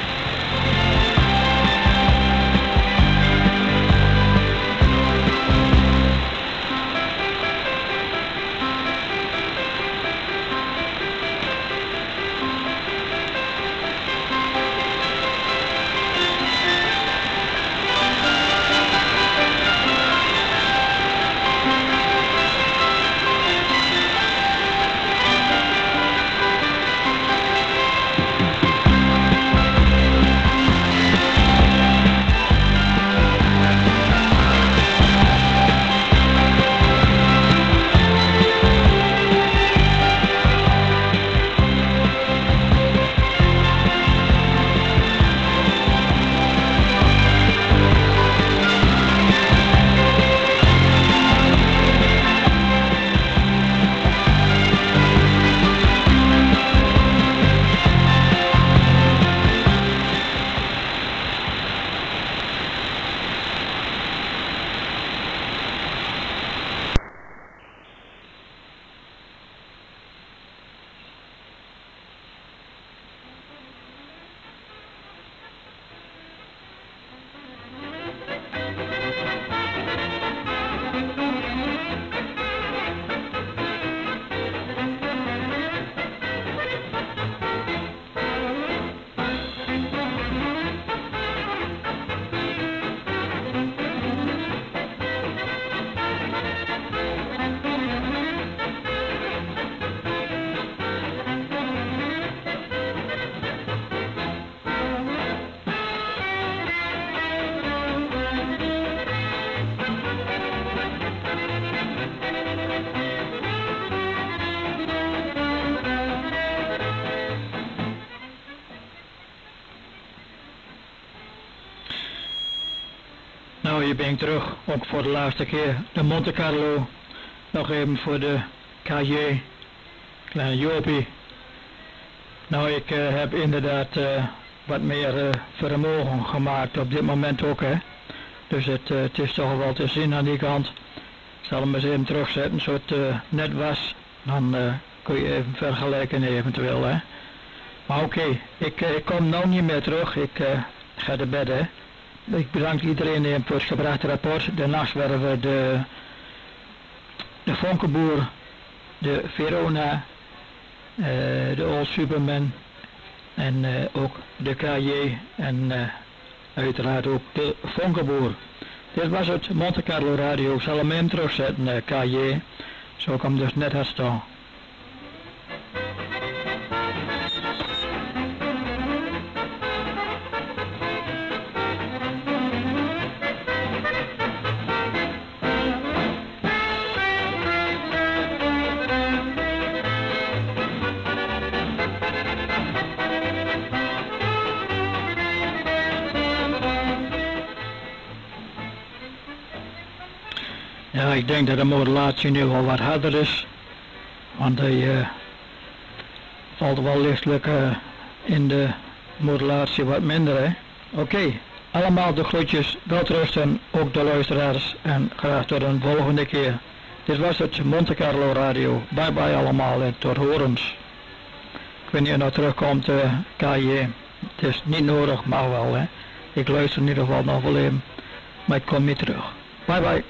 Nou, hier ben ik terug, ook voor de laatste keer. De Monte Carlo, nog even voor de K J, kleine Jopie. Nou, ik uh, heb inderdaad uh, wat meer uh, vermogen gemaakt op dit moment ook, hè. Dus het, uh, het is toch wel te zien aan die kant. Ik zal hem eens even terugzetten, zo het uh, net was. Dan uh, kun je even vergelijken eventueel, hè. Maar oké, okay, ik, uh, ik kom nou niet meer terug, ik uh, ga naar bed, hè. Ik bedank iedereen voor het gebrachte rapport, de Nachtzwerver, de, de Vonkenboer, de Verona, uh, de Old Superman en uh, ook de K J en uh, uiteraard ook de Vonkenboer. Dit was het Monte Carlo Radio, ik zal hem even terugzetten, uh, K J, zo komt dus net het staan. Ja, ik denk dat de modulatie nu wel wat harder is, want hij uh, valt wel lichtelijk uh, in de modulatie wat minder, hè. Oké, okay. Allemaal de groetjes, welterusten, ook de luisteraars en graag tot een volgende keer. Dit was het Monte Carlo Radio. Bye bye allemaal en tot horens. Ik weet niet of je nou terugkomt, uh, K J. Het is niet nodig, maar wel, hè. Ik luister in ieder geval nog wel even, maar ik kom niet terug. Bye bye.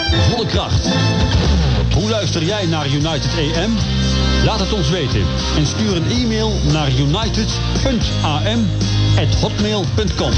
volle kracht. Hoe luister jij naar United A M? Laat het ons weten en stuur een e-mail naar united punt a m at hotmail punt com.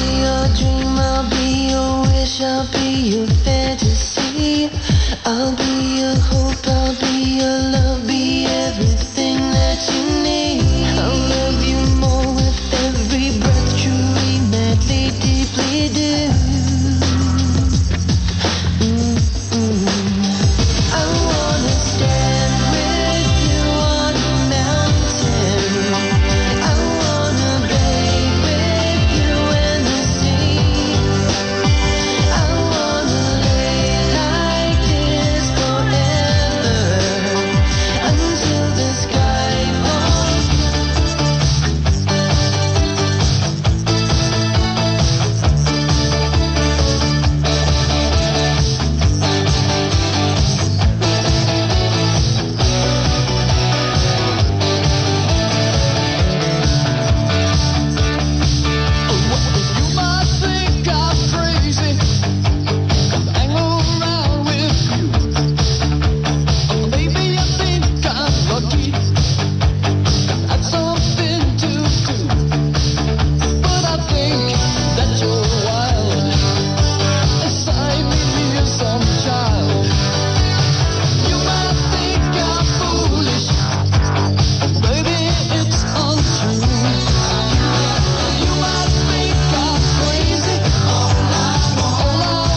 I'll be